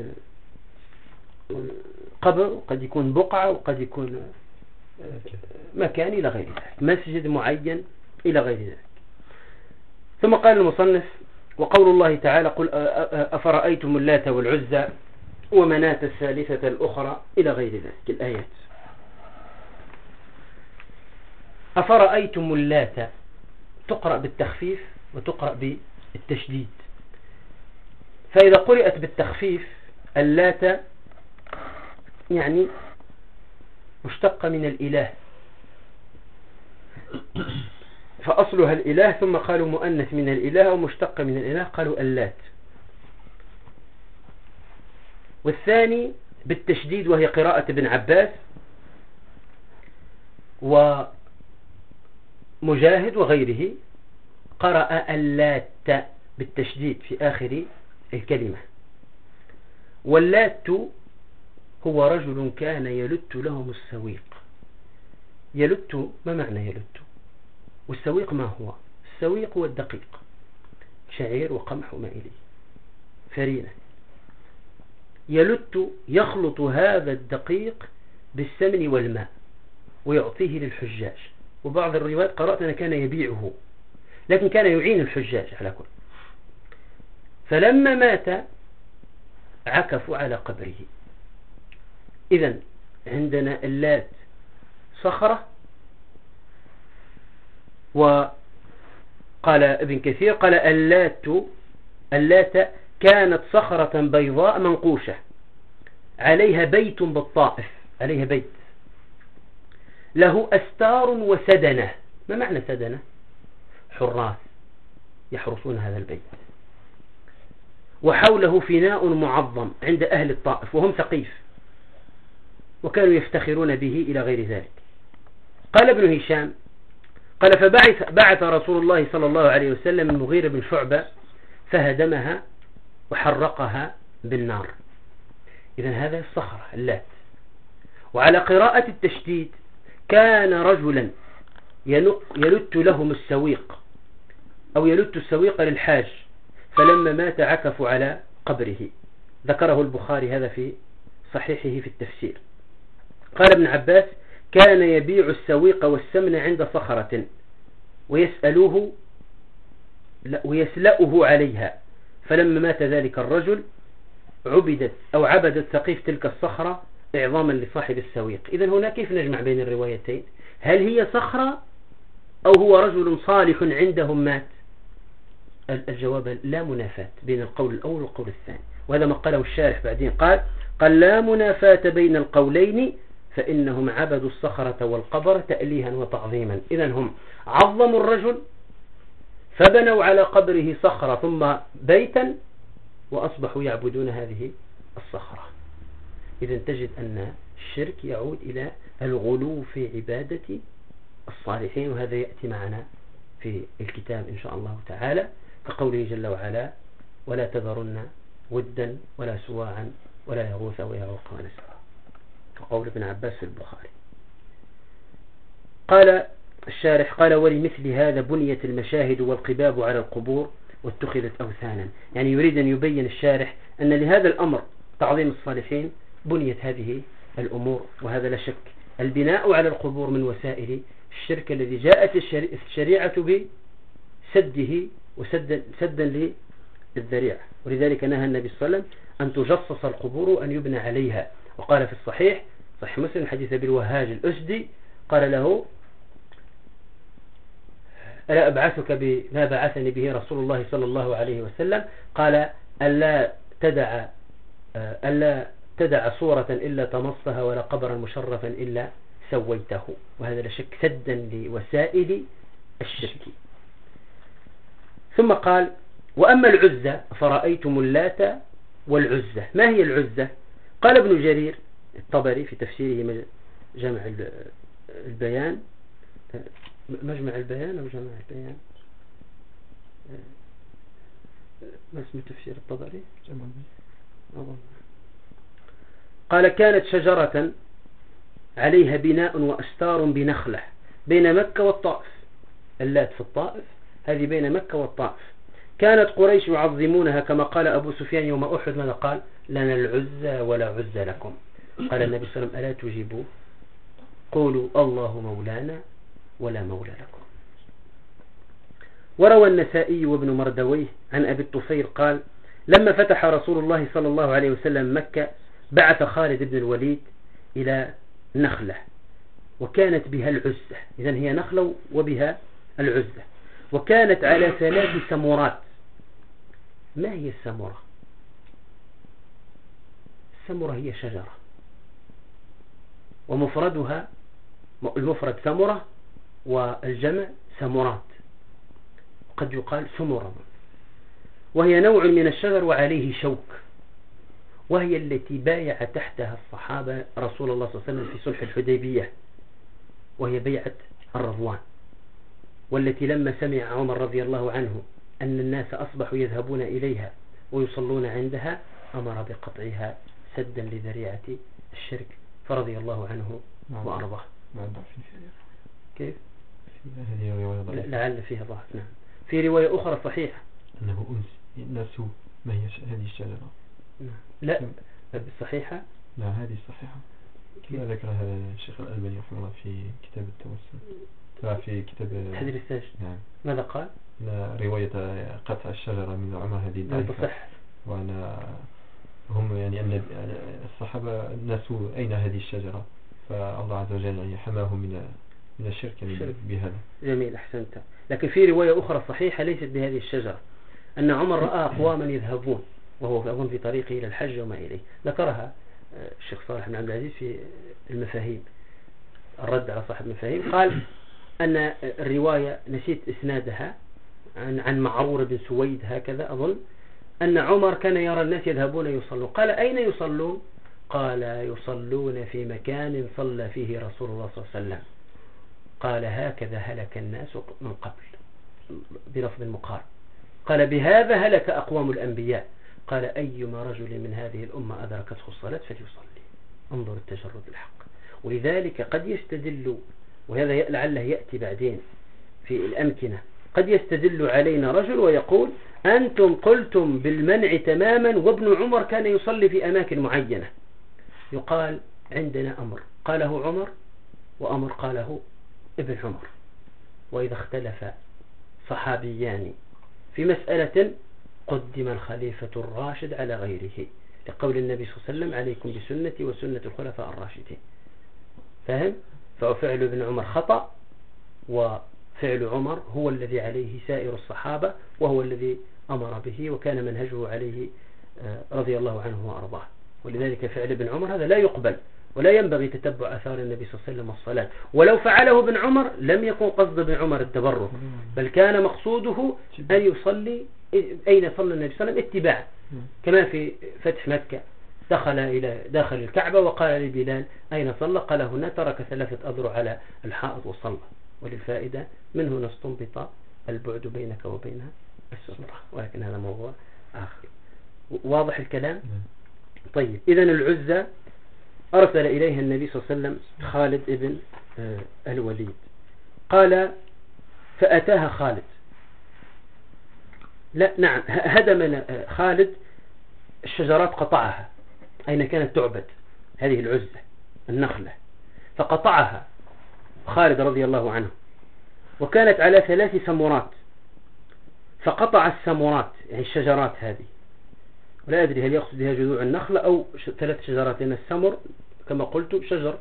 قبر، قد يكون بقعة، وقد يكون مكان إلى غير ذلك، مسجد معين إلى غير ذلك. ثم قال المصنف: وقول الله تعالى: قل أفرأيتم اللات والعزى ومناة الثالثة الأخرى إلى غير ذلك الآيات. أفرأيتم اللات تقرأ بالتخفيف وتقرأ بالتشديد، فإذا قرأت بالتخفيف اللات يعني مشتقة من الإله، فأصلها الإله، ثم قالوا مؤنث من الإله ومشتقة من الإله قالوا اللات. والثاني بالتشديد وهي قراءة ابن عباس ومجاهد وغيره، قرأ اللات بالتشديد في آخر الكلمة. واللات هو رجل كان يلت لهم السويق. يلت، ما معنى يلت؟ والسويق ما هو؟ السويق هو الدقيق، شعير وقمح وما إليه، فرينة. يلت يخلط هذا الدقيق بالسمن والماء ويعطيه للحجاج، وبعض الروايات قرأت أنه كان يبيعه، لكن كان يعين الحجاج على كل. فلما مات عكفوا على قبره. إذن عندنا اللات صخرة، وقال ابن كثير قال اللات كانت صخرة بيضاء منقوشة عليها بيت بالطائف، عليها بيت له أستار وسدنة. ما معنى سدنة؟ حراس يحرسون هذا البيت، وحوله فناء معظم عند أهل الطائف وهم ثقيف، وكانوا يفتخرون به إلى غير ذلك. قال ابن هشام قال: فبعث رسول الله صلى الله عليه وسلم المغيرة بن شعبة فهدمها وحرقها بالنار. إذن هذا الصخرة اللات. وعلى قراءة التشديد كان رجلا يلت لهم السويق، أو يلت السويق للحاج، فلما مات عكفوا على قبره. ذكره البخاري هذا في صحيحه في التفسير. قال ابن عباس: كان يبيع السويق والسمن عند صخرة ويسلأه عليها، فلما مات ذلك الرجل عبدت ثقيف تلك الصخرة إعظاما لصاحب السويق. إذن هنا كيف نجمع بين الروايتين؟ هل هي صخرة أو هو رجل صالح عندهم مات؟ الجواب لا منافاة بين القول الأول والقول الثاني، وهذا ما قاله الشارح بعدين. قال لا منافاة بين القولين فإنهم عبدوا الصخرة والقبر تأليها وتعظيما. إذن هم عظموا الرجل فبنوا على قبره صخرة ثم بيتا وأصبحوا يعبدون هذه الصخرة. إذن تجد أن الشرك يعود إلى الغلو في عبادة الصالحين، وهذا يأتي معنا في الكتاب إن شاء الله تعالى، كقوله جل وعلا: ولا تذرن ودا ولا سواعا ولا يغوث ويعوق ونسرا، كقول ابن عباس في البخاري. قال الشارح: قال ولمثل هذا بنيت المشاهد والقباب على القبور واتخذت أوثانا. يعني يريد أن يبين الشارح أن لهذا الأمر تعظيم الصالحين بنيت هذه الأمور، وهذا لا شك البناء على القبور من وسائل الشرك الذي جاءت الشريعة بسده سدا للذريعة. ولذلك نهى النبي صلى الله عليه وسلم أن تجصص القبور وأن يبنى عليها. وقال في الصحيح صحيح مسلم حديث بالوهاج الأسدي قال له: ألا أبعثك بما بعثني به رسول الله صلى الله عليه وسلم؟ قال: ألا تدع صورة إلا طمستها ولا قبرا مشرفا إلا سويته. وهذا لا شك سدا لوسائل الشرك. ثم قال: وأما العزة فرأيتم اللات والعزة. ما هي العزة؟ قال ابن جرير الطبري في تفسيره جمع البيان، مجمع البيان أو جمع البيان، ما اسم تفسير الطبري؟ قال: كانت شجرة عليها بناء وأستار بنخلة بين مكة والطائف. اللات في الطائف، هذه بين مكة والطائف. كانت قريش يعظمونها كما قال أبو سفيان يوم أحد: ماذا قال؟ لنا العزة ولا عزة لكم. قال النبي صلى الله عليه وسلم: ألا تجيبوا؟ قولوا الله مولانا ولا مولى لكم. وروى النسائي وابن مردويه عن أبي الطفيل قال: لما فتح رسول الله صلى الله عليه وسلم مكة بعث خالد بن الوليد إلى نخلة وكانت بها العزة. إذن هي نخلة وبها العزة، وكانت على 3 سمرات. ما هي السمرة؟ السمرة هي شجرة، ومفردها المفرد سمرة والجمع سمرات، قد يقال سمرة. وهي نوع من الشجر وعليه شوك، وهي التي بايع تحتها الصحابة رسول الله صلى الله عليه وسلم في صلح الحديبية، وهي بيعة الرضوان، والتي لما سمع عمر رضي الله عنه أن الناس أصبحوا يذهبون إليها ويصلون عندها أمر بقطعها سدا لذريعة الشرك، فرضي الله عنه وأرضاه. كيف؟ لعل فيها ضعف. نعم. في رواية أخرى صحيحة أنه نسوا ما هي هذه الشجرة. لا الصحيحة، لا هذه الصحيحة كما ذكرها الشيخ الألباني رحمه الله في كتاب التوسل، في كتاب حديث الساجد. نعم. ماذا قال؟ رواية قطع الشجرة من عمر هذه ضعيفة، وأنا هم يعني أن الصحابة نسوا أين هذه الشجرة، فالله عز وجل يعني حماهم من الشرك يعني بهذا. جميل، أحسنت. لكن في رواية أخرى صحيحة ليست بهذه الشجرة، أن عمر رأى أقواما يذهبون وهو أظن في طريقه إلى الحج وما إليه، ذكرها الشيخ صالح بن عبد العزيز في المفاهيم، الرد على صاحب المفاهيم. قال أن الرواية نسيت إسنادها عن معرور بن سويد هكذا أظن، أن عمر كان يرى الناس يذهبون يصلون. قال: أين يصلون؟ قال: يصلون في مكان صلى فيه رسول الله صلى الله عليه وسلم. قال: هكذا هلك الناس من قبل، بلفظ المقارن. قال: بهذا هلك أقوام الأنبياء. قال: أيما رجل من هذه الأمة أدركته الصلاة فليصلي. انظر التجرد الحق. ولذلك قد يستدل، وهذا لعله يأتي بعدين في الأمكنة، قد يستدل علينا رجل ويقول: أنتم قلتم بالمنع تماما وابن عمر كان يصلي في أماكن معينة. يقال عندنا أمر قاله عمر وأمر قاله ابن عمر، وإذا اختلف صحابيان في مسألة قدم الخليفة الراشد على غيره، لقول النبي صلى الله عليه وسلم: عليكم بسنتي وسنة الخلفاء الراشدين. فهم؟ ففعل ابن عمر خطأ، وفعل عمر هو الذي عليه سائر الصحابة، وهو الذي أمر به وكان منهجه عليه رضي الله عنه وأرضاه. ولذلك فعل ابن عمر هذا لا يقبل، ولا ينبغي تتبع أثار النبي صلى الله عليه وسلم والصلاة. ولو فعله ابن عمر لم يكن قصد ابن عمر التبرك، بل كان مقصوده أن يصلي أين صلى النبي صلى الله عليه وسلم اتباعا، كما في فتح مكة دخل إلى داخل الكعبة وقال لبلال أين صلى؟ قال هنا، ترك 3 أذرع على الحائط وصلى. وللفائدة من هنا استنبط البعد بينك وبين السترة، ولكن هذا موضوع آخر. واضح الكلام؟ طيب، إذن العزة أرسل إليها النبي صلى الله عليه وسلم خالد ابن الوليد. قال فأتاها خالد، لا نعم، هدم خالد الشجرات، قطعها أين كانت تعبد هذه العزة النخلة، فقطعها خالد رضي الله عنه، وكانت على 3 سمرات، فقطع السمرات يعني الشجرات هذه، ولا أدري هل يقصد بها جذوع النخلة أو 3 شجرات، لأن السمر كما قلت شجر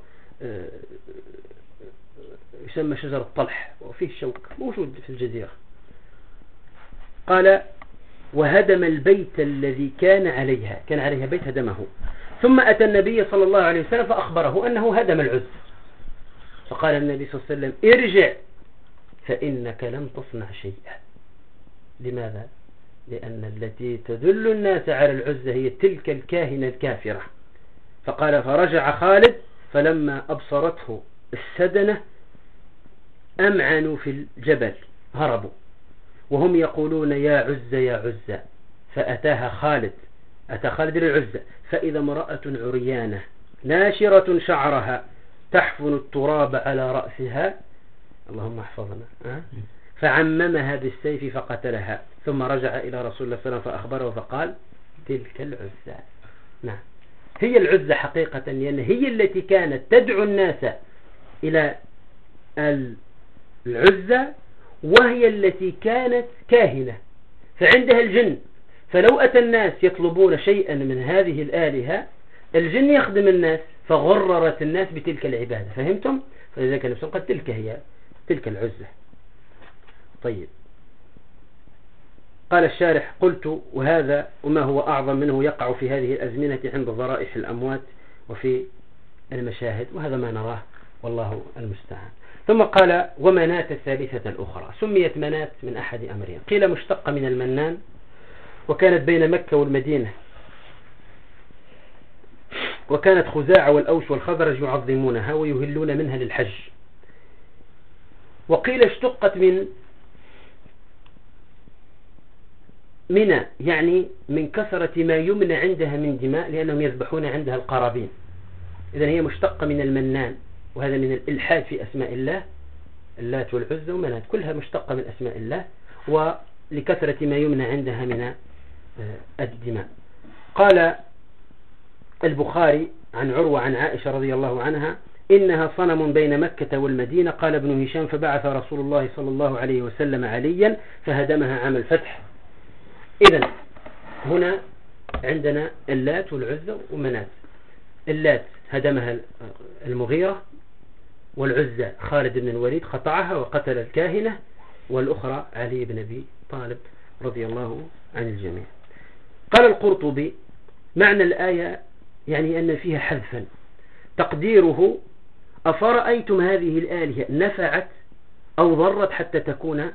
يسمى شجر الطلح وفيه شوك موجود في الجزيرة. قال وهدم البيت الذي كان عليها بيت هدمه، ثم أتى النبي صلى الله عليه وسلم فأخبره أنه هدم العز، فقال النبي صلى الله عليه وسلم ارجع فإنك لم تصنع شيئا. لماذا؟ لأن التي تدل الناس على العزة هي تلك الكاهنة الكافرة. فقال فرجع خالد، فلما أبصرته السدنة أمعنوا في الجبل، هربوا وهم يقولون يا عزة يا عزة. فأتاها خالد، أتى خالد للعزة، فإذا امرأة عريانة ناشرة شعرها تحفن التراب على رأسها، اللهم احفظنا، فعممها بالسيف فقتلها، ثم رجع إلى رسول الله صلى الله عليه وسلم فأخبره فقال تلك العزة. نعم، هي العزة حقيقة، لأن هي التي كانت تدعو الناس إلى العزة، وهي التي كانت كاهنة فعندها الجن، فلو أتى الناس يطلبون شيئا من هذه الآلهة الجن يخدم الناس، فغررت الناس بتلك العبادة. فهمتم؟ فلذلك النبي قال تلك هي تلك العزة. طيب، قال الشارح قلت وهذا وما هو أعظم منه يقع في هذه الأزمنة عند ضرائح الأموات وفي المشاهد، وهذا ما نراه والله المستعان. ثم قال ومناة الثالثة الأخرى، سميت مناة من أحد أمرين، قيل مشتقة من المنان، وكانت بين مكة والمدينة، وكانت خزاعة والأوس والخزرج يعظمونها ويهلون منها للحج. وقيل اشتقت من منى، يعني من كثرة ما يمنى عندها من دماء، لأنهم يذبحون عندها القرابين. إذن هي مشتقة من المنان، وهذا من الإلحاد في أسماء الله، اللات والعزى ومنات كلها مشتقة من أسماء الله، ولكثرة ما يمنى عندها من الدماء. قال البخاري عن عروة عن عائشة رضي الله عنها إنها صنم بين مكة والمدينة. قال ابن هشام فبعث رسول الله صلى الله عليه وسلم عليا فهدمها عام الفتح. إذن هنا عندنا اللات والعزى ومنات. اللات هدمها المغيرة، والعزى خالد بن الوليد قطعها وقتل الكاهنة، والأخرى علي بن أبي طالب رضي الله عن الجميع. قال القرطبي معنى الآية يعني أن فيها حذفا، تقديره أفرأيتم هذه الآلهة نفعت أو ضرت حتى تكون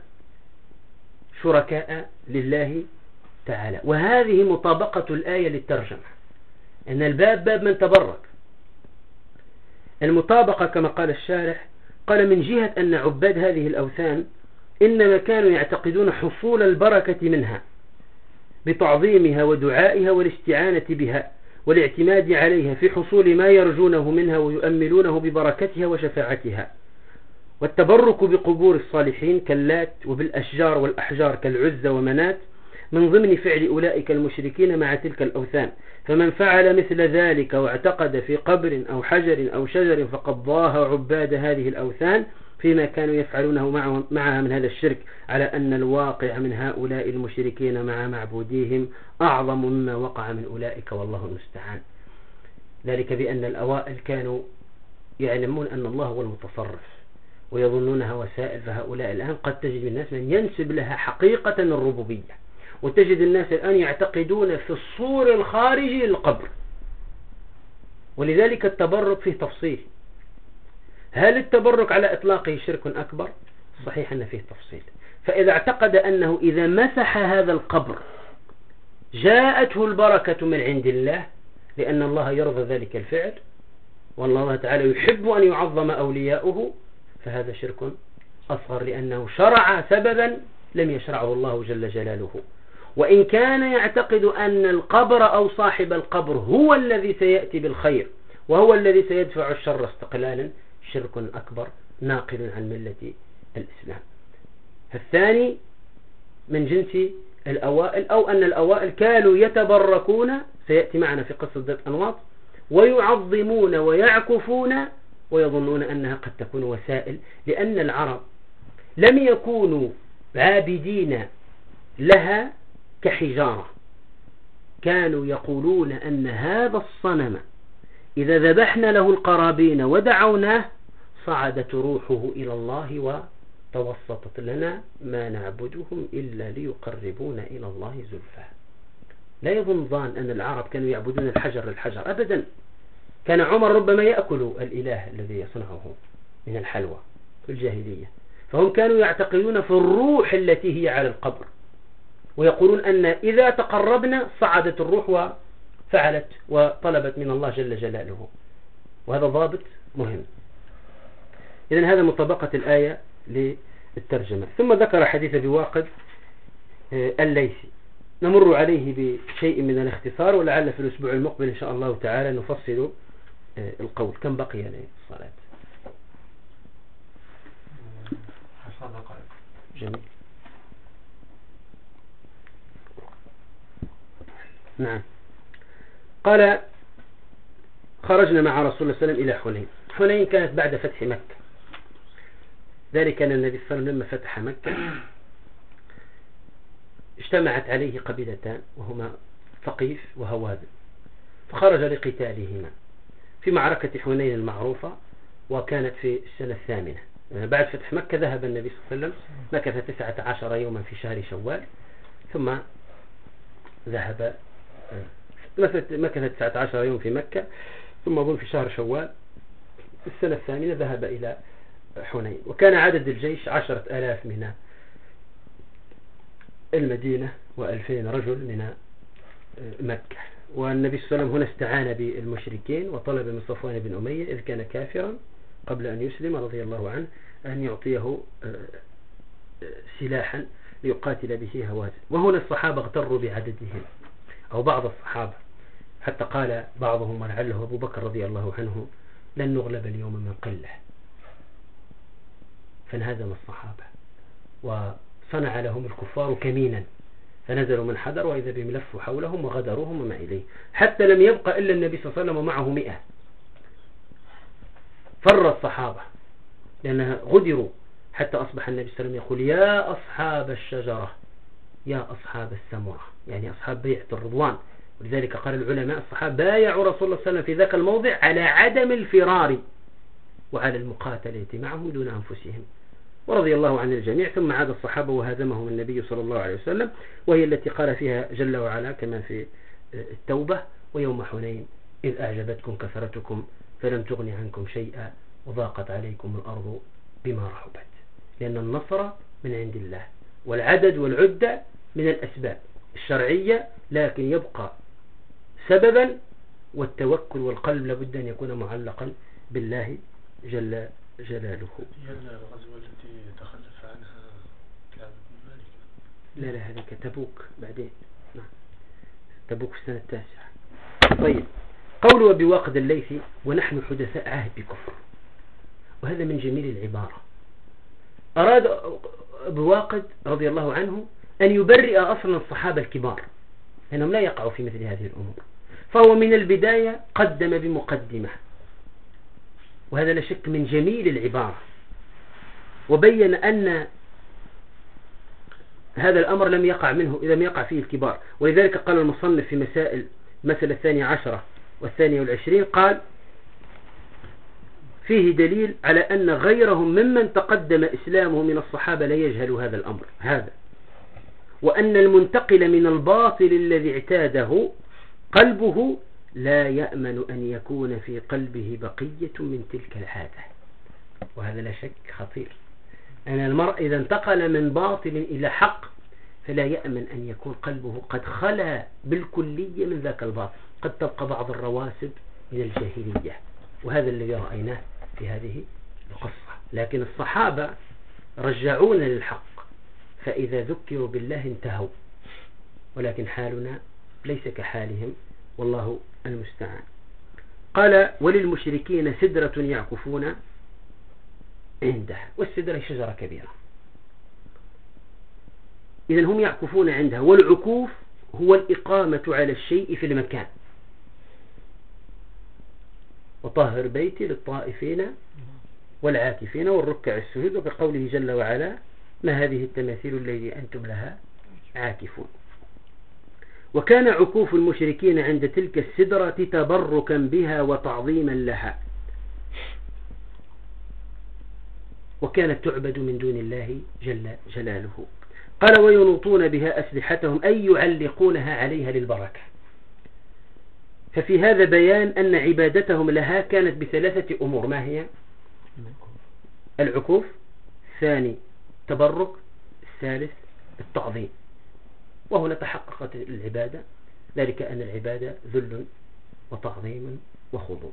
شركاء لله تعالى. وهذه مطابقة الآية للترجمة، أن الباب باب من تبرك. المطابقة كما قال الشارح، قال من جهة أن عباد هذه الأوثان إنما كانوا يعتقدون حصول البركة منها بتعظيمها ودعائها والاستعانة بها والاعتماد عليها في حصول ما يرجونه منها ويؤملونه ببركتها وشفاعتها، والتبرك بقبور الصالحين كاللات وبالأشجار والأحجار كالعزى ومنات من ضمن فعل أولئك المشركين مع تلك الأوثان. فمن فعل مثل ذلك واعتقد في قبر أو حجر أو شجر فقد ضاهى عباد هذه الأوثان فيما كانوا يفعلونه معها من هذا الشرك، على أن الواقع من هؤلاء المشركين مع معبوديهم أعظم مما وقع من أولئك والله المستعان. ذلك بأن الأوائل كانوا يعلمون أن الله هو المتصرف ويظنونها وسائل، فهؤلاء الآن قد تجد الناس من ينسب لها حقيقة الربوبية، وتجد الناس الآن يعتقدون في الصور الخارجي للقبر، ولذلك التبرك فيه تفصيل. هل التبرك على إطلاقه شرك أكبر؟ صحيح أن فيه تفصيل. فإذا اعتقد أنه إذا مسح هذا القبر جاءته البركة من عند الله، لأن الله يرضى ذلك الفعل والله تعالى يحب أن يعظم أولياؤه، فهذا شرك أصغر، لأنه شرع سببا لم يشرعه الله جل جلاله. وإن كان يعتقد أن القبر أو صاحب القبر هو الذي سيأتي بالخير وهو الذي سيدفع الشر استقلالا، شرك أكبر ناقل عن ملة الإسلام. الثاني من جنس الأوائل، أو أن الأوائل كانوا يتبركون، سيأتي معنا في قصة ذات أنواط، ويعظمون ويعكفون ويظنون أنها قد تكون وسائل، لأن العرب لم يكونوا عابدين لها كحجارة، كانوا يقولون أن هذا الصنم إذا ذبحنا له القرابين ودعوناه صعدت روحه إلى الله وتوسطت لنا، ما نعبدهم إلا ليقربونا إلى الله زلفى. لا يظن ظان أن العرب كانوا يعبدون الحجر للحجر أبدا. كان عمر ربما يأكل الإله الذي يصنعه من الحلوى في الجاهلية، فهم كانوا يعتقدون في الروح التي هي على القبر، ويقولون أن إذا تقربنا صعدت الروح وفعلت وطلبت من الله جل جلاله، وهذا ضابط مهم. إذن هذا مطابقة الآية للترجمة. ثم ذكر حديث بواقد الليثي، نمر عليه بشيء من الاختصار، ولعل في الأسبوع المقبل إن شاء الله تعالى نفصل القول. كم بقي للصلاة؟ جميل. نعم. قال: خرجنا مع رسول الله صلى الله عليه وسلم إلى حنين. حنين كانت بعد فتح مكة، ذلك أن النبي صلى الله عليه وسلم لما فتح مكة اجتمعت عليه قبيلتان، وهما ثقيف وهوازن، فخرج لقتالهما في معركة حنين المعروفة، وكانت في السنة الثامنة بعد فتح مكة. ذهب النبي صلى الله عليه وسلم مكث 19 يوما في شهر شوال، ثم ذهب مكث 19 يوم في مكة، ثم أظن في شهر شوال السنة الثامنة ذهب إلى حنين. وكان عدد الجيش 10,000 من المدينة و2000 رجل من مكة. والنبي صلى الله عليه وسلم هنا استعان بالمشركين وطلب من صفوان بن أمية إذ كان كافرا قبل أن يسلم رضي الله عنه أن يعطيه سلاحا ليقاتل به هوازن. وهنا الصحابة اغتروا بعددهم، أو بعض الصحابة، حتى قال بعضهم ولعله أبو بكر رضي الله عنه: لن نغلب اليوم من قلة. فانهزم الصحابة وصنع لهم الكفار كمينا، فنزلوا من حذر وإذا بهم لفوا حولهم وغدروهم وما إليه، حتى لم يبقى إلا النبي صلى الله عليه وسلم ومعه 100. فر الصحابة لأنها غدروا، حتى أصبح النبي صلى الله عليه وسلم يقول: يا أصحاب الشجرة، يا أصحاب السمرة، يعني أصحاب بيعة الرضوان. ولذلك قال العلماء: الصحابة بايعوا رسول الله صلى الله عليه وسلم في ذاك الموضع على عدم الفرار وعلى المقاتلة معهم دون أنفسهم، ورضي الله عن الجميع. ثم عاد الصحابة وهزمهم النبي صلى الله عليه وسلم، وهي التي قال فيها جل وعلا كما في التوبة: ويوم حنين إذ أعجبتكم كثرتكم فلم تغن عنكم شيئا وضاقت عليكم الأرض بما رحبت. لأن النصر من عند الله، والعدد والعدة من الأسباب الشرعية، لكن يبقى سببا، والتوكل والقلب لابد أن يكون معلقا بالله جل جلاله. هي الغزوة التي تخلف عنها كعب بن مالك؟ لا هذيك تبوك بعدين. نعم، تبوك في السنة 9. طيب، قوله بواقد الليثي: ونحن حدثاء عهد بكفر. وهذا من جميل العبارة. أراد بواقد رضي الله عنه أن يبرئ أصلا الصحابة الكبار، لأنهم لا يقعوا في مثل هذه الأمور، فهو من البداية قدم بمقدمة، وهذا لا شك من جميل العبارة، وبين أن هذا الأمر لم يقع فيه الكبار. ولذلك قال المصنف في مسألة 12 و22 قال: فيه دليل على أن غيرهم ممن تقدم إسلامه من الصحابة لا يجهل هذا الأمر هذا، وأن المنتقل من الباطل الذي اعتاده قلبه لا يأمن أن يكون في قلبه بقية من تلك العادة. وهذا لا شك خطير، أن المرء إذا انتقل من باطل إلى حق فلا يأمن أن يكون قلبه قد خلا بالكلية من ذاك الباطل. قد تبقى بعض الرواسب من الجاهلية، وهذا الذي رأيناه في هذه القصة. لكن الصحابة رجعون للحق، فإذا ذكروا بالله انتهوا، ولكن حالنا ليس كحالهم، والله المستعان. قال وللمشركين سدرة يعكفون عندها، والسدرة شجرة كبيرة، إذن هم يعكفون عندها. والعكوف هو الإقامة على الشيء في المكان. وطهر بيتي للطائفين والعاكفين والركع السجود، وبقوله جل وعلا ما هذه التماثيل التي أنتم لها عاكفون. وكان عكوف المشركين عند تلك السدرة تبركا بها وتعظيما لها، وكانت تعبد من دون الله جل جلاله. قال وينوطون بها أسلحتهم أي يعلقونها عليها للبركة. ففي هذا بيان أن عبادتهم لها كانت بثلاثة أمور. ما هي؟ العكوف، الثاني تبرك، الثالث التعظيم. وهنا تحققت العبادة، ذلك أن العبادة ذل وتعظيم وخضوع.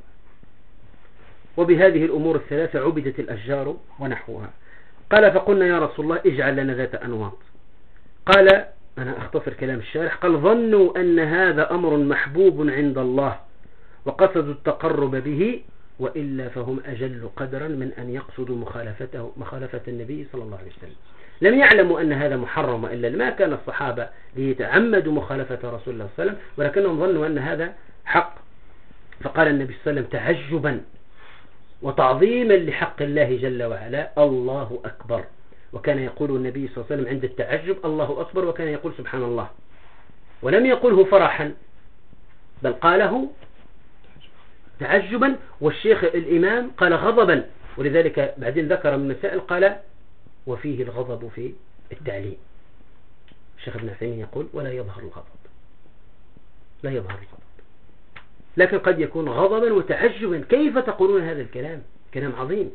وبهذه الأمور الثلاثة عبدت الأشجار ونحوها. قال فقلنا يا رسول الله اجعل لنا ذات أنواط. قال أنا أختصر كلام الشارح، قال ظنوا أن هذا أمر محبوب عند الله وقصدوا التقرب به، وإلا فهم أجل قدرا من أن يقصدوا مخالفة النبي صلى الله عليه وسلم. لم يعلموا أن هذا محرم، إلا ما كان الصحابة ليتعمدوا مخالفة رسول الله صلى الله عليه وسلم، ولكنهم ظنوا أن هذا حق. فقال النبي صلى الله عليه وسلم تعجبا وتعظيما لحق الله جل وعلا الله أكبر. وكان يقول النبي صلى الله عليه وسلم عند التعجب الله أكبر، وكان يقول سبحان الله، ولم يقله فرحا بل قاله تعجبا. والشيخ الإمام قال غضبا، ولذلك بعدين ذكر من المسائل قال وفيه الغضب في التعليم. الشيخ ابن عثيمين يقول ولا يظهر الغضب، لا يظهر الغضب، لكن قد يكون غضبا وتعجبا. كيف تقولون هذا الكلام؟ كلام عظيم.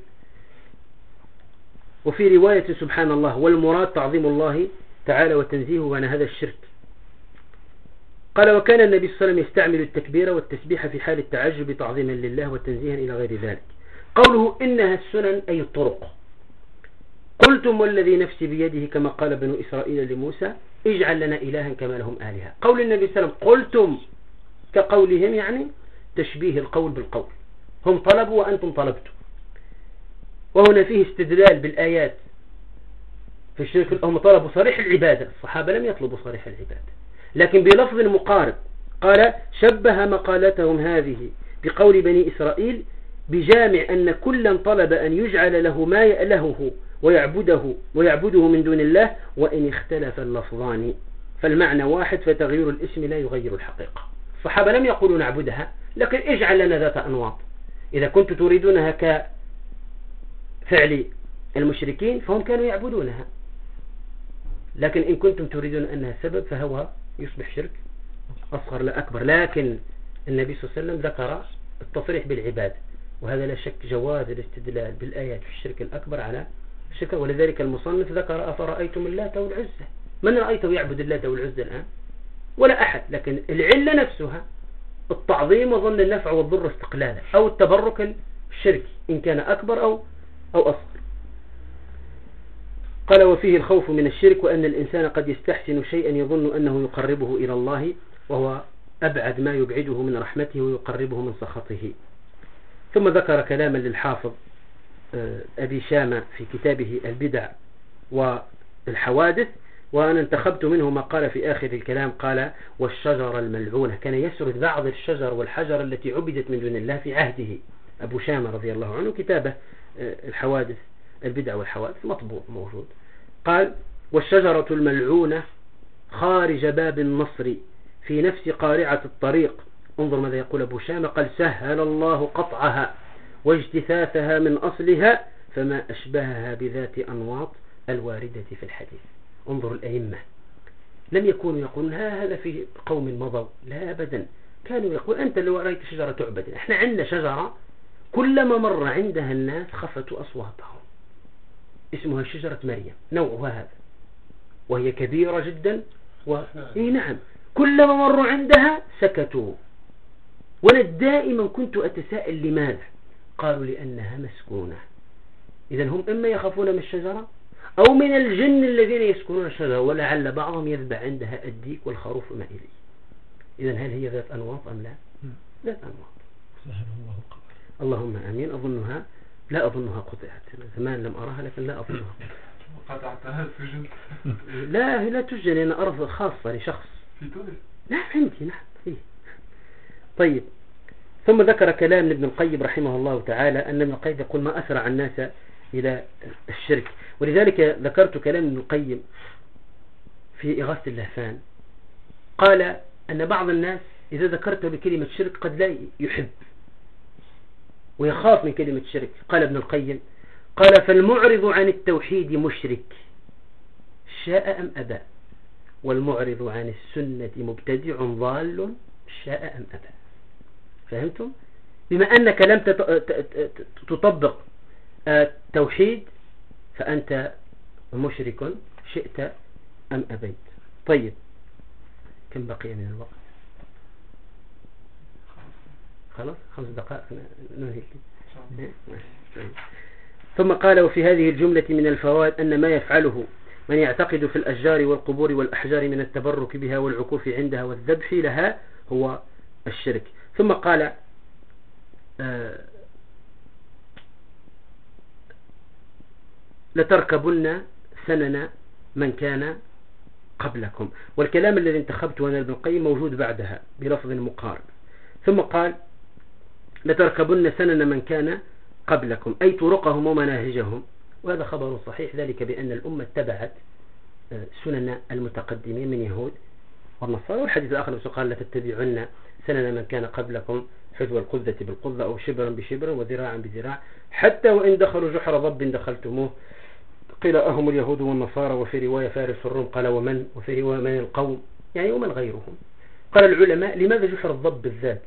وفي رواية سبحان الله والمراد تعظيم الله تعالى وتنزيهه عن هذا الشرك. قال وكان النبي صلى الله عليه وسلم يستعمل التكبير والتسبيح في حال التعجب تعظيما لله وتنزيها إلى غير ذلك. قوله إنها السنن أي الطرق. قلتم والذي نفسي بيده كما قال بنو إسرائيل لموسى اجعل لنا إلها كما لهم آلهة. قول النبي صلى الله عليه وسلم قلتم كقولهم، يعني تشبيه القول بالقول، هم طلبوا وأنتم طلبتم. وهنا فيه استدلال بالآيات في الشرك. هم طلبوا صريح العبادة، الصحابة لم يطلبوا صريح العبادة، لكن بلفظ مقارب. قال شبه مقالتهم هذه بقول بني إسرائيل بجامع أن كلا طلب أن يجعل له ما يألهه ويعبده من دون الله، وإن اختلف اللفظان فالمعنى واحد، فتغيير الاسم لا يغير الحقيقة. الصحابة لم يقولوا نعبدها، لكن اجعل لنا ذات أنواط. إذا كنت تريدونها كفعل المشركين فهم كانوا يعبدونها، لكن إن كنتم تريدون أنها سبب فهو يصبح شرك أصغر لا أكبر. لكن النبي صلى الله عليه وسلم ذكر التصريح بالعبادة، وهذا لا شك جواز الاستدلال بالآيات في الشرك الأكبر على الشرك. ولذلك المصنف ذكر أفرأيتم اللات والعزى. من رأيته يعبد اللات والعزى الآن؟ ولا أحد. لكن العلة نفسها التعظيم وظن النفع والضر استقلالا، أو التبرك الشركي إن كان أكبر أو أصغر. قال وفيه الخوف من الشرك، وأن الإنسان قد يستحسن شيئا يظن أنه يقربه إلى الله، وهو أبعد ما يبعده من رحمته ويقربه من سخطه. ثم ذكر كلاما للحافظ أبي شامة في كتابه البدع والحوادث، وأنا انتخبت منه ما قال في آخر الكلام. قال والشجر الملعونة. كان يسرد بعض الشجر والحجر التي عبدت من دون الله في عهده أبو شامة رضي الله عنه، كتابه الحوادث البدع والحوادث مطبوع موجود. قال والشجرة الملعونة خارج باب النصر في نفس قارعة الطريق. انظر ماذا يقول أبو شامة. قال سهل الله قطعها واجتثاثها من أصلها فما أشبهها بذات أنواط الواردة في الحديث. انظر الأئمة لم يكونوا يقولون هذا في قوم مضوا، لا أبدا، كانوا يقول أنت لو رأيت شجرة تعبد، احنا عندنا شجرة كلما مر عندها الناس خفتوا أصواتهم، اسمها شجرة مريم، نوعها هذا، وهي كبيرة جدا إيه نعم، كلما مروا عندها سكتوا. وأنا دائما كنت أتساءل لماذا؟ قالوا لأنها مسكونة. إذن هم إما يخافون من الشجرة أو من الجن الذين يسكنون الشجرة، ولعل بعضهم يذبح عندها الديك والخروف وما إليه. إذن هل هي ذات أنواط أم لا؟ ذات أنواط. اللهم آمين. لا أظنها قطعت، زمان لم أراها لكن لا أظنها قطعتها سجن. لا تسجن، أنا أرض خاصة لشخص في تونس. نعم عندي، نعم فيه. طيب، ثم ذكر كلام ابن القيم رحمه الله تعالى أن ابن القيم يقول ما أسرع الناس إلى الشرك، ولذلك ذكرت كلام ابن القيم في إغاثة اللهفان. قال أن بعض الناس إذا ذكرت بكلمة شرك قد لا يحب ويخاف من كلمة شرك. قال ابن القيم قال فالمعرض عن التوحيد مشرك شاء أم أبى، والمعرض عن السنة مبتدع ضال شاء أم أبى. فهمتم؟ بما أنك لم تطبق التوحيد فأنت مشرك شئت أم أبيت. طيب، كم بقي من الوقت؟ خلاص 5 دقائق ننهي. ثم قال وفي هذه الجملة من الفوائد أن ما يفعله من يعتقد في الأشجار والقبور والأحجار من التبرك بها والعكوف عندها والذبح لها هو الشرك. ثم قال لتركبن سنن من كان قبلكم، والكلام الذي انتخبته أنا ابن القيم موجود بعدها بلفظ مقارب. ثم قال لتركبن سنن من كان قبلكم، أي طرقهم ومناهجهم، وهذا خبر صحيح، ذلك بأن الأمة اتبعت سنن المتقدمين من يهود والنصارى. والحديث الآخر قال لتتبعن سنن من كان قبلكم حذو القذة بالقذة أو شبرا بشبر وذراعا بذراع حتى وإن دخلوا جحر ضب دخلتموه. قيل أهم اليهود والنصارى، وفي رواية فارس الروم، قال ومن، وفي رواية من القوم، يعني ومن غيرهم. قال العلماء لماذا جحر الضب بالذات؟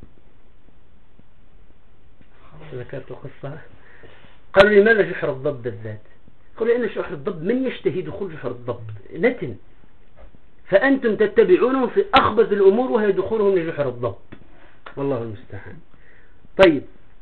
ذكرت قصة، قالوا لماذا جحر الضب بالذات؟ قالوا لأن جحر الضب من يشتهي دخول جحر الضب نتن، فأنتم تتبعونهم في أخبث الأمور وهي دخولهم لجحر الضب، والله المستعان. طيب،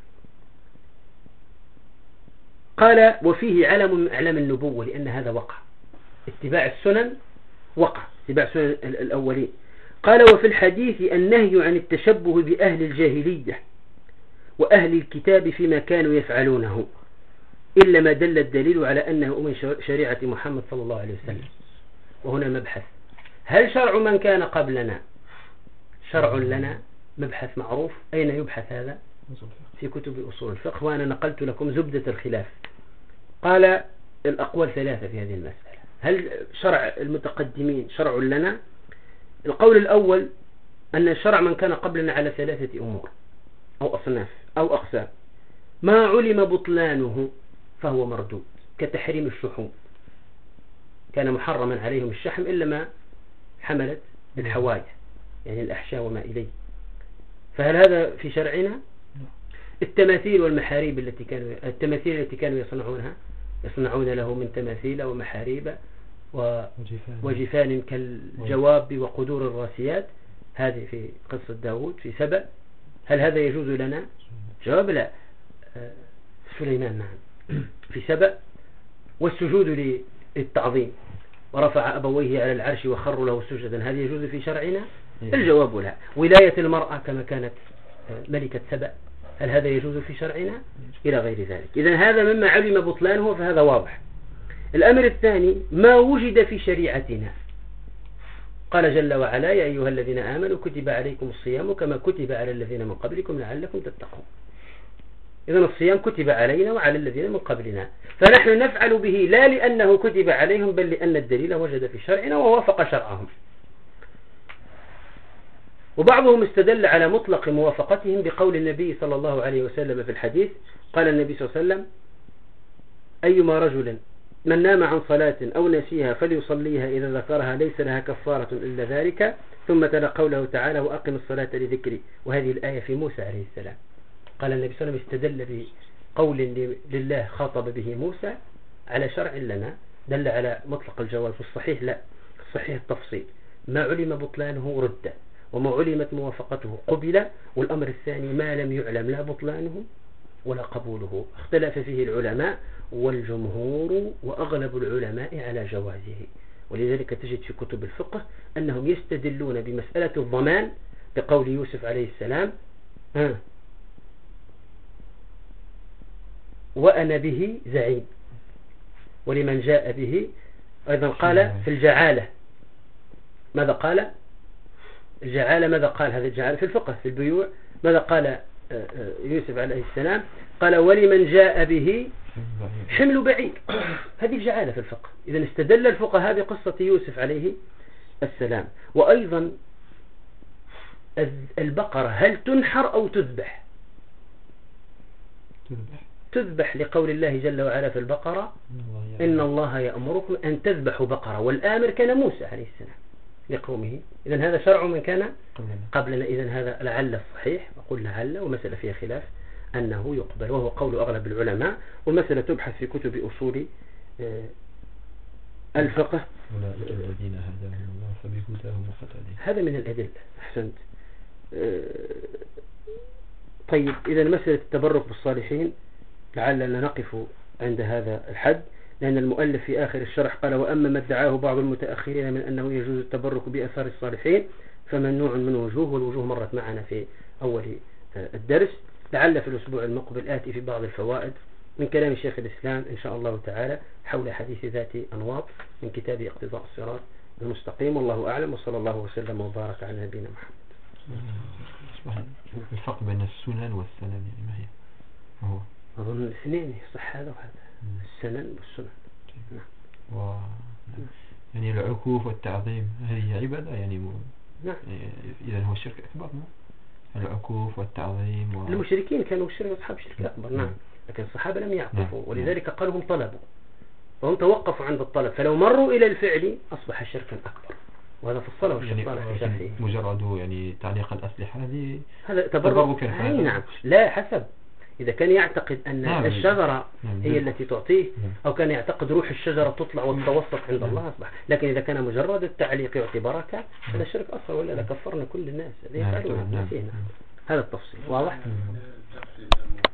قال وفيه علم من أعلام النبوة، لأن هذا وقع اتباع السنن، وقع اتباع سنن الأولين. قال وفي الحديث النهي عن التشبه بأهل الجاهلية وأهل الكتاب فيما كانوا يفعلونه، إلا ما دل الدليل على أنه من شريعة محمد صلى الله عليه وسلم. وهنا مبحث، هل شرع من كان قبلنا شرع لنا؟ مبحث معروف. أين يبحث هذا؟ في كتب أصول الفقه، وأنا نقلت لكم زبدة الخلاف. قال الأقوال 3 في هذه المسألة. هل شرع المتقدمين شرع لنا؟ القول الأول أن شرع من كان قبلنا على 3 أمور أو أصناف أو أقسام. ما علم بطلانه فهو مردود، كتحريم الشحوم، كان محرما عليهم الشحم إلا ما حملت الحوايا، يعني الأحشاء وما إليه، فهل هذا في شرعنا؟ التماثيل والمحاريب التماثيل التي كانوا يصنعون له من تماثيل ومحاريب وجفان كالجواب وقدور الراسيات، هذه في قصة داود في سبأ. هل هذا يجوز لنا؟ جواب لا. سليمان نعم في سبأ. والسجود للتعظيم، ورفع أبويه على العرش وخروا له سجدا، هل يجوز في شرعنا؟ الجواب لا. ولاية المرأة كما كانت ملكة سبأ، هل هذا يجوز في شرعنا؟ إلى غير ذلك. إذن هذا مما علم بطلانه فهذا واضح. الأمر الثاني ما وجد في شريعتنا، قال جل وعلا يا أيها الذين آمنوا كتب عليكم الصيام كما كتب على الذين من قبلكم لعلكم تتقون. إذن الصيام كتب علينا وعلى الذين من قبلنا، فنحن نفعل به لا لأنه كتب عليهم بل لأن الدليل وجد في شرعنا ووافق شرعهم. وبعضهم استدل على مطلق موافقتهم بقول النبي صلى الله عليه وسلم في الحديث، قال النبي صلى الله عليه وسلم أيما رجل من نام عن صلاة أو نسيها فليصليها إذا ذكرها ليس لها كفارة إلا ذلك. ثم تلا قوله تعالى وأقم الصلاة لذكري، وهذه الآية في موسى عليه السلام. قال النبي صلى الله عليه وسلم استدل بقول لله خاطب به موسى على شرع لنا، دل على مطلق الجواز. في الصحيح لا، في الصحيح التفصيل، ما علم بطلانه رد، وما علمت موافقته قبل، والأمر الثاني ما لم يعلم لا بطلانه ولا قبوله. اختلف فيه العلماء، والجمهور وأغلب العلماء على جوازه. ولذلك تجد في كتب الفقه أنهم يستدلون بمسألة الضمان بقول يوسف عليه السلام وأنا به زعيم، ولمن جاء به أيضا قال في الجعالة. ماذا قال الجعالة؟ ماذا قال هذا الجعالة في الفقه في البيوع؟ ماذا قال يوسف عليه السلام؟ قال ولمن جاء به حمل بعيد. هذه الجعالة في الفقه. إذن استدل الفقهاء بقصة يوسف عليه السلام. وأيضا البقرة هل تنحر أو تذبح؟ تذبح لقول الله جل وعلا في البقرة إن الله يأمركم أن تذبحوا بقرة، والآمر كان موسى عليه السلام لقومه. إذن هذا شرع من كان قبلنا. إذن هذا لعل الصحيح، وقل لعل، ومسألة فيها خلاف أنه يقبل، وهو قول أغلب العلماء، والمسألة تبحث في كتب أصول الفقه. الذين هداهم الله فبهداهم مقتدي. هذا من الأدلة. أحسنت. طيب، إذا مسألة التبرك بالصالحين لعلنا نقف عند هذا الحد، لأن المؤلف في آخر الشرح قال وأما ما ادعاه بعض المتأخرين من أنه يجوز التبرك بأثار الصالحين فممنوع من وجوه، والوجوه مرت معنا في أول الدرس. لعل في الأسبوع المقبل آتي في بعض الفوائد من كلام شيخ الإسلام إن شاء الله تعالى حول حديث ذات أنواط من كتاب اقتضاء الصراط المستقيم. والله أعلم، وصلى الله وسلم وبارك على نبينا محمد. الفرق بين السنن والسنن يعني ما هي؟ هو أظن الاثنين صح، هذا وهذا، السنن والسنن. نعم. يعني العكوف والتعظيم هذه عبادة يعني نعم. إذا هو الشرك أكبر. العكوف والتعظيم المشركين كانوا أصحاب شرك أكبر. نعم. لكن الصحابة لم يعكفوا، ولذلك قالوا هم طلبوا، فهم توقفوا عند الطلب، فلو مروا إلى الفعل أصبح شركا أكبر. وهذا في الصلاة والشرك يعني مجرد يعني تعليق الأسلحة هذا تبرك. نعم. لا، حسب إذا كان يعتقد أن الشجرة هي التي تعطيه، أو كان يعتقد روح الشجرة تطلع وتتوسط عند الله أصبح. لكن إذا كان مجرد التعليق يعطي بركة هذا شرك أصغر، ولا كفرنا كل الناس. هذا التفصيل واضح.